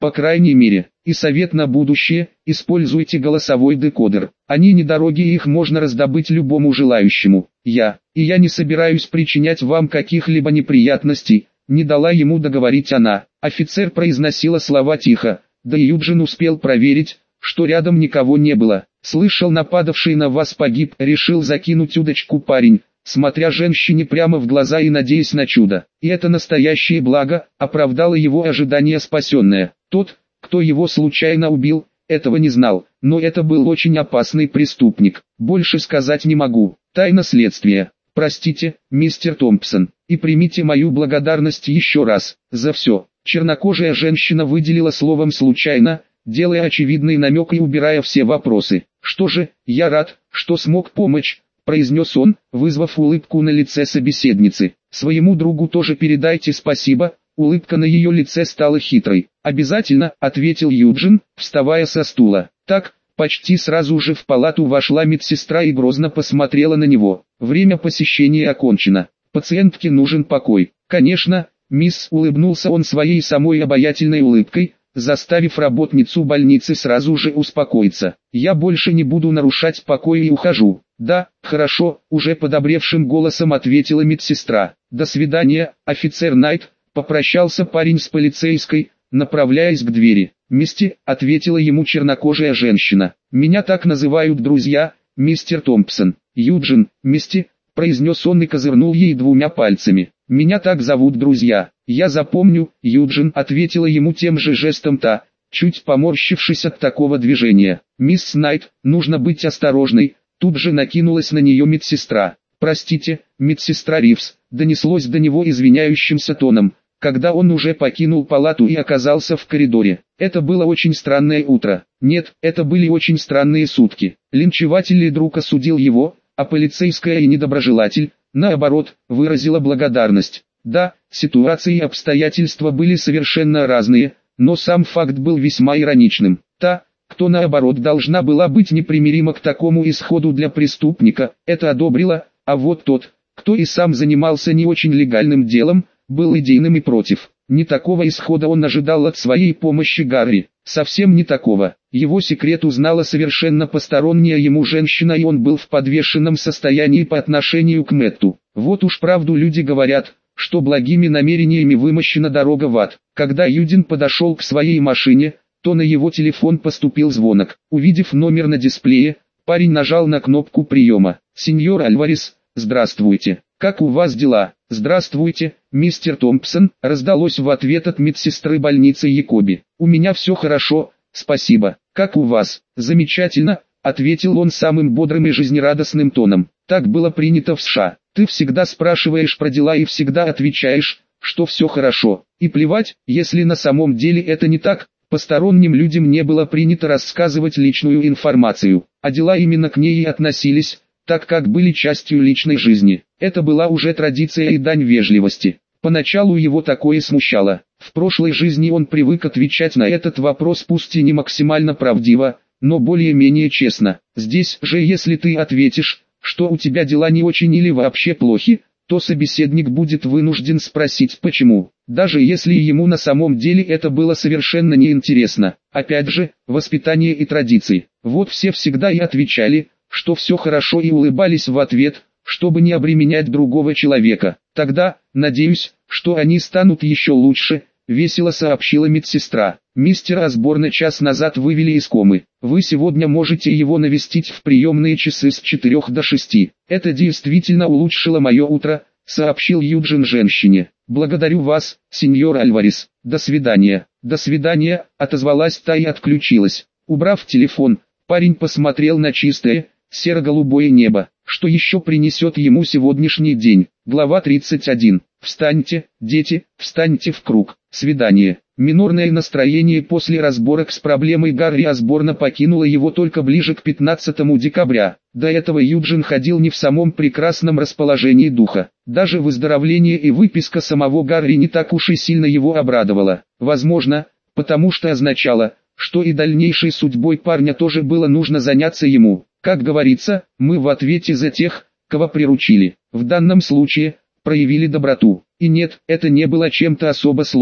по крайней мере. И совет на будущее: используйте голосовой декодер. Они недорогие, и их можно раздобыть любому желающему. Я не собираюсь причинять вам каких-либо неприятностей. Не дала ему договорить она. Офицер произносила слова тихо, да и Юджин успел проверить, что рядом никого не было. Слышал, нападавший на вас погиб, решил закинуть удочку парень, смотря женщине прямо в глаза и надеясь на чудо. И это настоящее благо, оправдало его ожидания спасенное. Тот, кто его случайно убил, этого не знал, но это был очень опасный преступник. Больше сказать не могу. Тайна следствия. Простите, мистер Томпсон, и примите мою благодарность еще раз, за все. Чернокожая женщина выделила словом «случайно», делая очевидный намек и убирая все вопросы. «Что же, я рад, что смог помочь», — произнес он, вызвав улыбку на лице собеседницы. «Своему другу тоже передайте спасибо». Улыбка на ее лице стала хитрой. «Обязательно», — ответил Юджин, вставая со стула. Так, почти сразу же в палату вошла медсестра и грозно посмотрела на него. «Время посещения окончено. Пациентке нужен покой». «Конечно, мисс», — улыбнулся он своей самой обаятельной улыбкой, заставив работницу больницы сразу же успокоиться. «Я больше не буду нарушать покой и ухожу». «Да, хорошо», — уже подобревшим голосом ответила медсестра. «До свидания, офицер Найт», — попрощался парень с полицейской, направляясь к двери. «Мисти», — ответила ему чернокожая женщина. «Меня так называют друзья, мистер Томпсон». «Юджин, Мисти», — произнес он и козырнул ей двумя пальцами. «Меня так зовут друзья». «Я запомню, Юджин», — ответила ему тем же жестом та, чуть поморщившись от такого движения. «Мисс Найт, нужно быть осторожной», — тут же накинулась на нее медсестра. «Простите, медсестра Ривз», — донеслось до него извиняющимся тоном, когда он уже покинул палату и оказался в коридоре. Это было очень странное утро. Нет, это были очень странные сутки. Линчеватель и друг осудил его, а полицейская и недоброжелатель, наоборот, выразила благодарность. Да, ситуация и обстоятельства были совершенно разные, но сам факт был весьма ироничным. Та, кто наоборот должна была быть непримирима к такому исходу для преступника, это одобрила, а вот тот, кто и сам занимался не очень легальным делом, был идейным и против. Не такого исхода он ожидал от своей помощи Гарри. Совсем не такого. Его секрет узнала совершенно посторонняя ему женщина, и он был в подвешенном состоянии по отношению к Мэтту. Вот уж правду люди говорят, что благими намерениями вымощена дорога в ад. Когда Юдин подошел к своей машине, то на его телефон поступил звонок. Увидев номер на дисплее, парень нажал на кнопку приема. «Сеньор Альварес, здравствуйте. Как у вас дела?» «Здравствуйте, мистер Томпсон», раздалось в ответ от медсестры больницы Якоби. «У меня все хорошо, спасибо. Как у вас?» «Замечательно», ответил он самым бодрым и жизнерадостным тоном. «Так было принято в США. Ты всегда спрашиваешь про дела и всегда отвечаешь, что все хорошо. И плевать, если на самом деле это не так». Посторонним людям не было принято рассказывать личную информацию, а дела именно к ней и относились, так как были частью личной жизни. Это была уже традиция и дань вежливости. Поначалу его такое смущало. В прошлой жизни он привык отвечать на этот вопрос пусть и не максимально правдиво, но более-менее честно. Здесь же если ты ответишь, что у тебя дела не очень или вообще плохи, то собеседник будет вынужден спросить почему, даже если ему на самом деле это было совершенно неинтересно. Опять же, воспитание и традиции. Вот все всегда и отвечали, что все хорошо, и улыбались в ответ, чтобы не обременять другого человека. «Тогда, надеюсь, что они станут еще лучше», — весело сообщила медсестра. «Мистера Осборна час назад вывели из комы. Вы сегодня можете его навестить в приемные часы с 4 до 6. Это действительно улучшило мое утро», — сообщил Юджин женщине. «Благодарю вас, сеньор Альварес. До свидания». «До свидания», — отозвалась та и отключилась. Убрав телефон, парень посмотрел на чистое, серо-голубое небо. Что еще принесет ему сегодняшний день? Глава 31. «Встаньте, дети, встаньте в круг». Свидание. Минорное настроение после разборок с проблемой Гарри Осборна покинуло его только ближе к 15 декабря. До этого Юджин ходил не в самом прекрасном расположении духа. Даже выздоровление и выписка самого Гарри не так уж и сильно его обрадовало. Возможно, потому что означало, что и дальнейшей судьбой парня тоже было нужно заняться ему. Как говорится, мы в ответе за тех, кого приручили. В данном случае, проявили доброту. И нет, это не было чем-то особо сложным.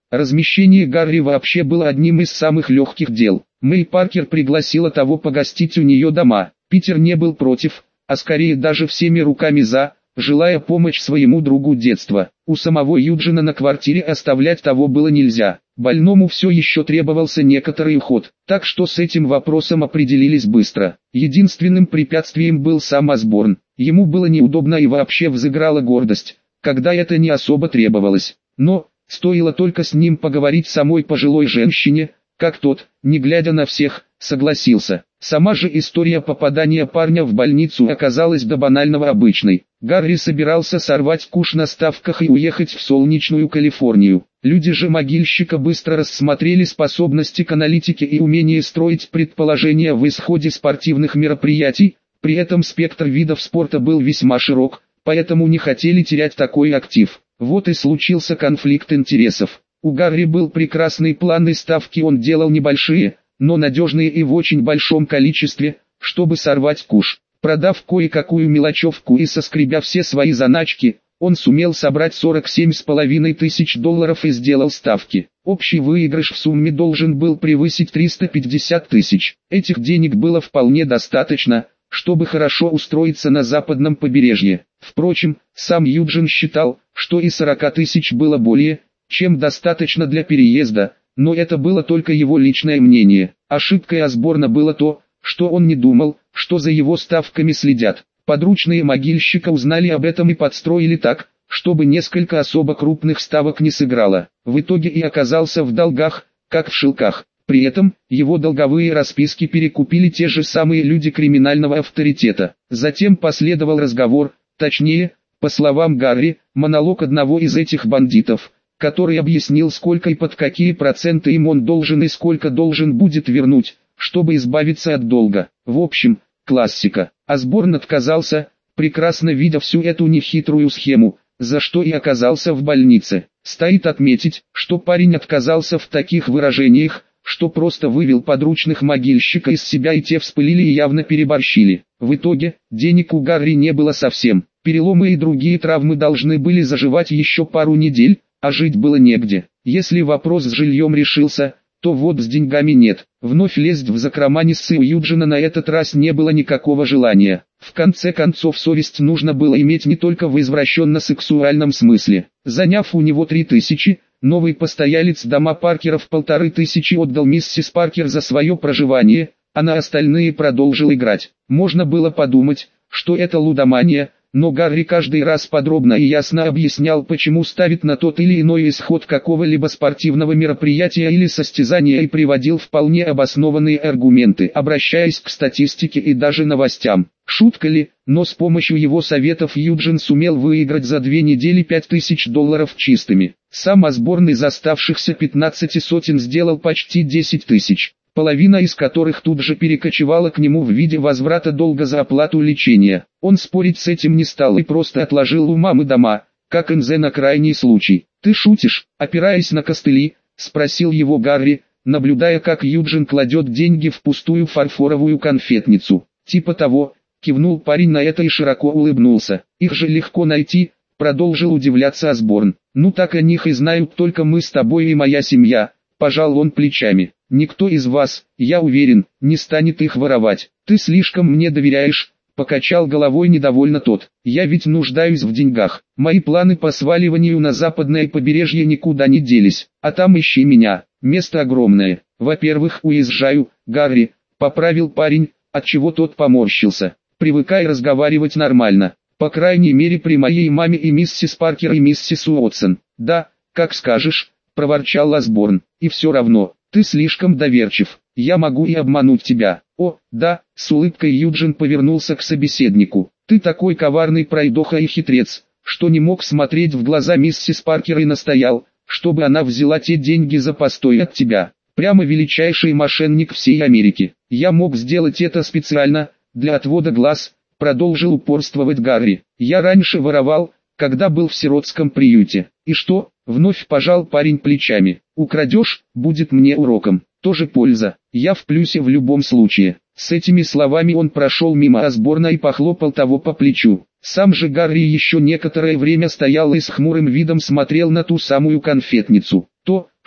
Размещение Гарри вообще было одним из самых легких дел. Мэй Паркер пригласила того погостить у нее дома. Питер не был против, а скорее даже всеми руками за, желая помочь своему другу детства. У самого Юджина на квартире оставлять того было нельзя. Больному все еще требовался некоторый уход, так что с этим вопросом определились быстро. Единственным препятствием был сам Осборн. Ему было неудобно и вообще взыграла гордость, когда это не особо требовалось. Но, стоило только с ним поговорить самой пожилой женщине, как тот, не глядя на всех, согласился. Сама же история попадания парня в больницу оказалась до банального обычной. Гарри собирался сорвать куш на ставках и уехать в солнечную Калифорнию. Люди же могильщика быстро рассмотрели способности к аналитике и умение строить предположения в исходе спортивных мероприятий, при этом спектр видов спорта был весьма широк, поэтому не хотели терять такой актив. Вот и случился конфликт интересов. У Гарри был прекрасный план и ставки он делал небольшие, но надежные и в очень большом количестве, чтобы сорвать куш. Продав кое-какую мелочевку и соскребя все свои заначки, он сумел собрать $47,5 тысяч и сделал ставки. Общий выигрыш в сумме должен был превысить 350 тысяч. Этих денег было вполне достаточно, чтобы хорошо устроиться на западном побережье. Впрочем, сам Юджин считал, что и 40 тысяч было более, чем достаточно для переезда, но это было только его личное мнение. Ошибкой Осборна было то, что он не думал, что за его ставками следят. Подручные могильщика узнали об этом и подстроили так, чтобы несколько особо крупных ставок не сыграло. В итоге и оказался в долгах, как в шелках. При этом, его долговые расписки перекупили те же самые люди криминального авторитета. Затем последовал разговор, точнее, по словам Гарри, монолог одного из этих бандитов, который объяснил, сколько и под какие проценты им он должен и сколько должен будет вернуть, чтобы избавиться от долга. В общем, классика. Осборн отказался, прекрасно видя всю эту нехитрую схему, за что и оказался в больнице. Стоит отметить, что парень отказался в таких выражениях, что просто вывел подручных могильщика из себя и те вспылили и явно переборщили. В итоге, денег у Гарри не было совсем. Переломы и другие травмы должны были заживать еще пару недель, а жить было негде. Если вопрос с жильем решился, то вот с деньгами нет. Вновь лезть в закрома Ниссы у Юджина на этот раз не было никакого желания. В конце концов совесть нужно было иметь не только в извращенно-сексуальном смысле. Заняв у него 3000, новый постоялец дома Паркеров 1500 отдал миссис Паркер за свое проживание, а на остальные продолжил играть. Можно было подумать, что это лудомания, но Гарри каждый раз подробно и ясно объяснял, почему ставит на тот или иной исход какого-либо спортивного мероприятия или состязания и приводил вполне обоснованные аргументы, обращаясь к статистике и даже новостям. Шутка ли, но с помощью его советов Юджин сумел выиграть за 2 недели $5000 чистыми. Сам Осборн из оставшихся 15 сотен сделал почти 10 тысяч, половина из которых тут же перекочевала к нему в виде возврата долга за оплату лечения. Он спорить с этим не стал и просто отложил у мамы дома, как НЗ на крайний случай. «Ты шутишь?» — опираясь на костыли, спросил его Гарри, наблюдая, как Юджин кладет деньги в пустую фарфоровую конфетницу. «Типа того», — кивнул парень на это и широко улыбнулся. «Их же легко найти», — продолжил удивляться Осборн. «Ну так о них и знают только мы с тобой и моя семья», — пожал он плечами. «Никто из вас, я уверен, не станет их воровать. Ты слишком мне доверяешь», — покачал головой недовольно тот. «Я ведь нуждаюсь в деньгах. Мои планы по сваливанию на западное побережье никуда не делись, а там ищи меня. Место огромное. Во-первых, уезжаю, Гарри», — поправил парень, отчего тот поморщился. «Привыкай разговаривать нормально. По крайней мере при моей маме и миссис Паркер и миссис Уотсон». «Да, как скажешь», — проворчал Осборн. «И все равно, ты слишком доверчив. Я могу и обмануть тебя». «О, да», — с улыбкой Юджин повернулся к собеседнику. «Ты такой коварный пройдоха и хитрец, что не мог смотреть в глаза миссис Паркер и настоял, чтобы она взяла те деньги за постой от тебя. Прямо величайший мошенник всей Америки. Я мог сделать это специально, для отвода глаз», — продолжил упорствовать Гарри. «Я раньше воровал, когда был в сиротском приюте. И что?» — вновь пожал парень плечами. «Украдешь, будет мне уроком. Тоже польза. Я в плюсе в любом случае». С этими словами он прошел мимо Осборна и похлопал того по плечу. Сам же Гарри еще некоторое время стоял и с хмурым видом смотрел на ту самую конфетницу. То,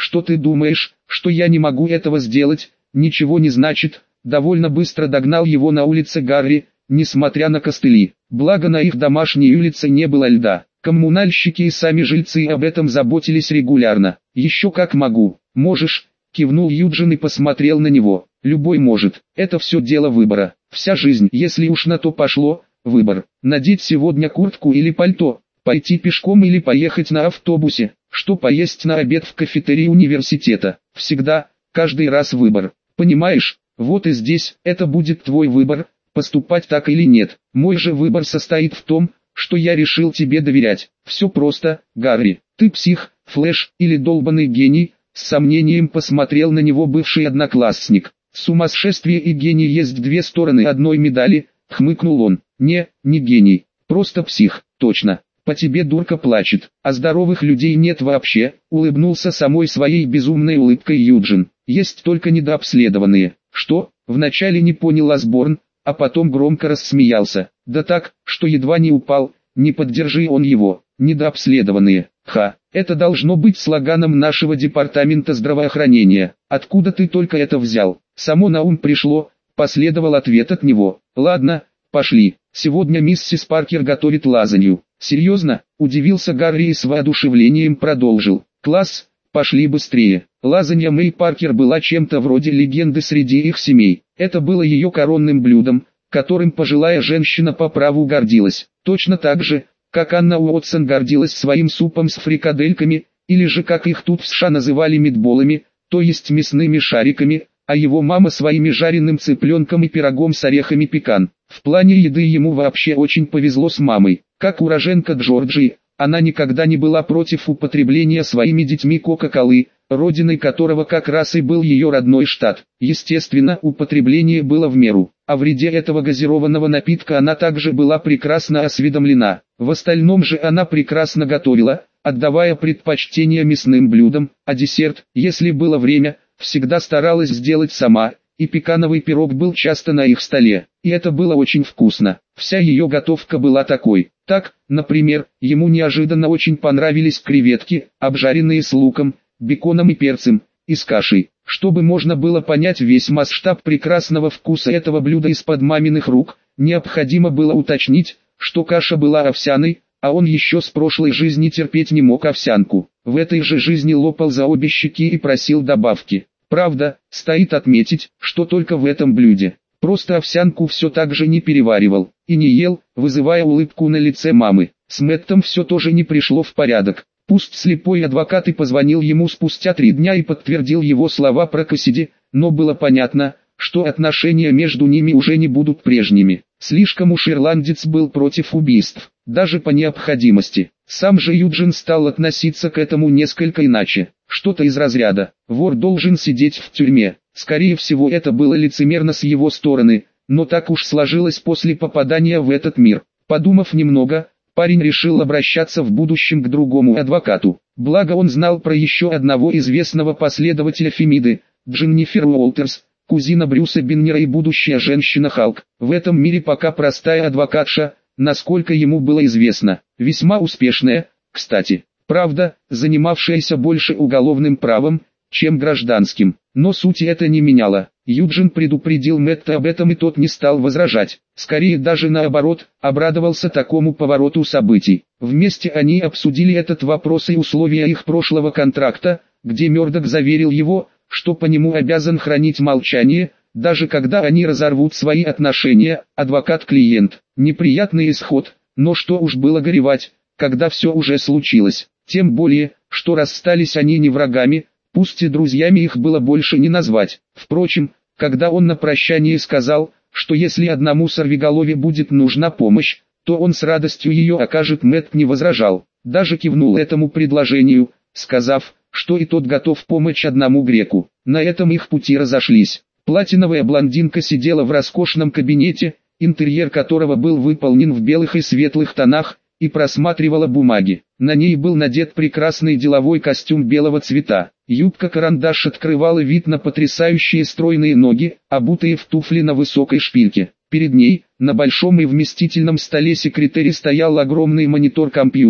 что ты думаешь, что я не могу этого сделать, ничего не значит. Довольно быстро догнал его на улице Гарри, несмотря на костыли. Благо на их домашней улице не было льда. Коммунальщики и сами жильцы об этом заботились регулярно. «Еще как могу». «Можешь», — кивнул Юджин и посмотрел на него. «Любой может. Это все дело выбора. Вся жизнь, если уж на то пошло, выбор. Надеть сегодня куртку или пальто, пойти пешком или поехать на автобусе, что поесть на обед в кафетерии университета. Всегда, каждый раз выбор. Понимаешь, вот и здесь, это будет твой выбор, поступать так или нет. Мой же выбор состоит в том, что я решил тебе доверять. Все просто, Гарри. Ты псих, Флэш или долбанный гений?» С сомнением посмотрел на него бывший одноклассник. «Сумасшествие и гений есть две стороны одной медали», — хмыкнул он. «Не гений, просто псих, точно. По тебе дурка плачет, а здоровых людей нет вообще», — улыбнулся самой своей безумной улыбкой Юджин. «Есть только недообследованные». «Что?» — вначале не понял Осборн, а потом громко рассмеялся. Да так, что едва не упал, не поддержи он его. «Недообследованные». Ха, это должно быть слоганом нашего департамента здравоохранения. Откуда ты только это взял? Само на ум пришло, последовал ответ от него. Ладно, пошли. Сегодня миссис Паркер готовит лазанью. Серьезно? Удивился Гарри и с воодушевлением продолжил. Класс, пошли быстрее. Лазанья Мэй Паркер была чем-то вроде легенды среди их семей. Это было ее коронным блюдом, которым пожилая женщина по праву гордилась. Точно так же, как Анна Уотсон гордилась своим супом с фрикадельками, или же как их тут в США называли митболами, то есть мясными шариками, а его мама своими жареным цыпленком и пирогом с орехами пекан. В плане еды ему вообще очень повезло с мамой. Как уроженка Джорджии, она никогда не была против употребления своими детьми кока-колы, родиной которого как раз и был ее родной штат. Естественно, употребление было в меру. О вреде этого газированного напитка она также была прекрасно осведомлена. В остальном же она прекрасно готовила, отдавая предпочтение мясным блюдам, а десерт, если было время, всегда старалась сделать сама, и пекановый пирог был часто на их столе, и это было очень вкусно. Вся ее готовка была такой. Так, например, ему неожиданно очень понравились креветки, обжаренные с луком, беконом и перцем, и с кашей. Чтобы можно было понять весь масштаб прекрасного вкуса этого блюда из-под маминых рук, необходимо было уточнить, что каша была овсяной, а он еще с прошлой жизни терпеть не мог овсянку. В этой же жизни лопал за обе щеки и просил добавки. Правда, стоит отметить, что только в этом блюде. Просто овсянку все так же не переваривал, и не ел, вызывая улыбку на лице мамы. С Мэттом все тоже не пришло в порядок. Пусть слепой адвокат и позвонил ему спустя 3 дня и подтвердил его слова про Кассиди, но было понятно, что отношения между ними уже не будут прежними. Слишком уж ирландец был против убийств, даже по необходимости. Сам же Юджин стал относиться к этому несколько иначе. Что-то из разряда «вор должен сидеть в тюрьме». Скорее всего, это было лицемерно с его стороны, но так уж сложилось после попадания в этот мир. Подумав немного, парень решил обращаться в будущем к другому адвокату. Благо он знал про еще одного известного последователя Фемиды, Дженнифер Уолтерс, кузина Брюса Беннера и будущая женщина Халк. В этом мире пока простая адвокатша, насколько ему было известно, весьма успешная, кстати. Правда, занимавшаяся больше уголовным правом, чем гражданским. Но сути это не меняло. Юджин предупредил Мэтта об этом, и тот не стал возражать. Скорее даже наоборот, обрадовался такому повороту событий. Вместе они обсудили этот вопрос и условия их прошлого контракта, где Мёрдок заверил его, что по нему обязан хранить молчание, даже когда они разорвут свои отношения, адвокат-клиент. Неприятный исход, но что уж было горевать, когда все уже случилось. Тем более, что расстались они не врагами, пусть и друзьями их было больше не назвать. Впрочем, когда он на прощание сказал, что если одному сорвиголове будет нужна помощь, то он с радостью ее окажет, Мэтт не возражал. Даже кивнул этому предложению, сказав, что и тот готов помочь одному греку. На этом их пути разошлись. Платиновая блондинка сидела в роскошном кабинете, интерьер которого был выполнен в белых и светлых тонах, и просматривала бумаги. На ней был надет прекрасный деловой костюм белого цвета. Юбка-карандаш открывала вид на потрясающие стройные ноги, обутые в туфли на высокой шпильке. Перед ней, на большом и вместительном столе секретаре, стоял огромный монитор компьютера,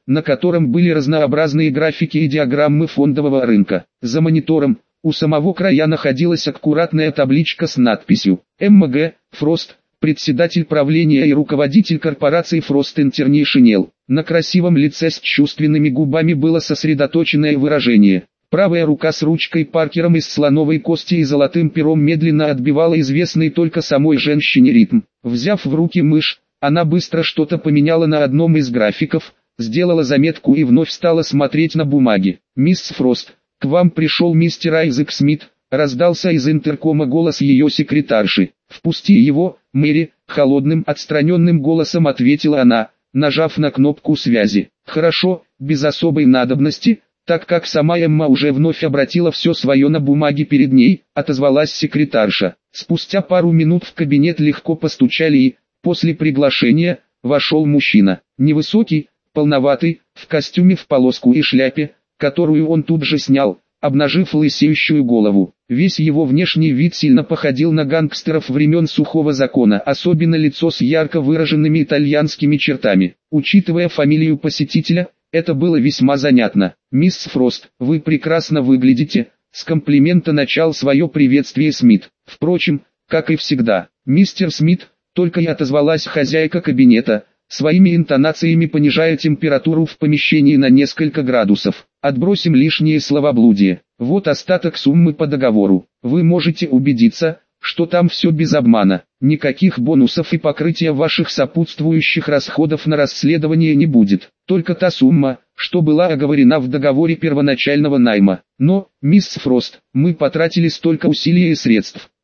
на котором были разнообразные графики и диаграммы фондового рынка. За монитором, у самого края находилась аккуратная табличка с надписью «МГ, Фрост, председатель правления и руководитель корпорации Frost International». На красивом лице с чувственными губами было сосредоточенное выражение. Правая рука с ручкой Паркером из слоновой кости и золотым пером медленно отбивала известный только самой женщине ритм. Взяв в руки мышь, она быстро что-то поменяла на одном из графиков, сделала заметку и вновь стала смотреть на бумаги. «Мисс Фрост, к вам пришел мистер Айзек Смит», — раздался из интеркома голос ее секретарши. «Впусти его, Мэри», — холодным отстраненным голосом ответила она, нажав на кнопку связи. «Хорошо, без особой надобности», так как сама Эмма уже вновь обратила все свое на бумаге перед ней, отозвалась секретарша. Спустя пару минут в кабинет легко постучали и, после приглашения, вошел мужчина. Невысокий, полноватый, в костюме в полоску и шляпе, которую он тут же снял, обнажив лысеющую голову. Весь его внешний вид сильно походил на гангстеров времен Сухого Закона, особенно лицо с ярко выраженными итальянскими чертами. Учитывая фамилию посетителя, это было весьма занятно. «Мисс Фрост, вы прекрасно выглядите», — с комплимента начал свое приветствие Смит. Впрочем, как и всегда, «Мистер Смит», только и отозвалась хозяйка кабинета, своими интонациями понижая температуру в помещении на несколько градусов. «Отбросим лишние словоблудие. Вот остаток суммы по договору. Вы можете убедиться, что там все без обмана. Никаких бонусов и покрытия ваших сопутствующих расходов на расследование не будет. Только та сумма, что была оговорена в договоре первоначального найма. Но, мисс Фрост, мы потратили столько усилий и средств,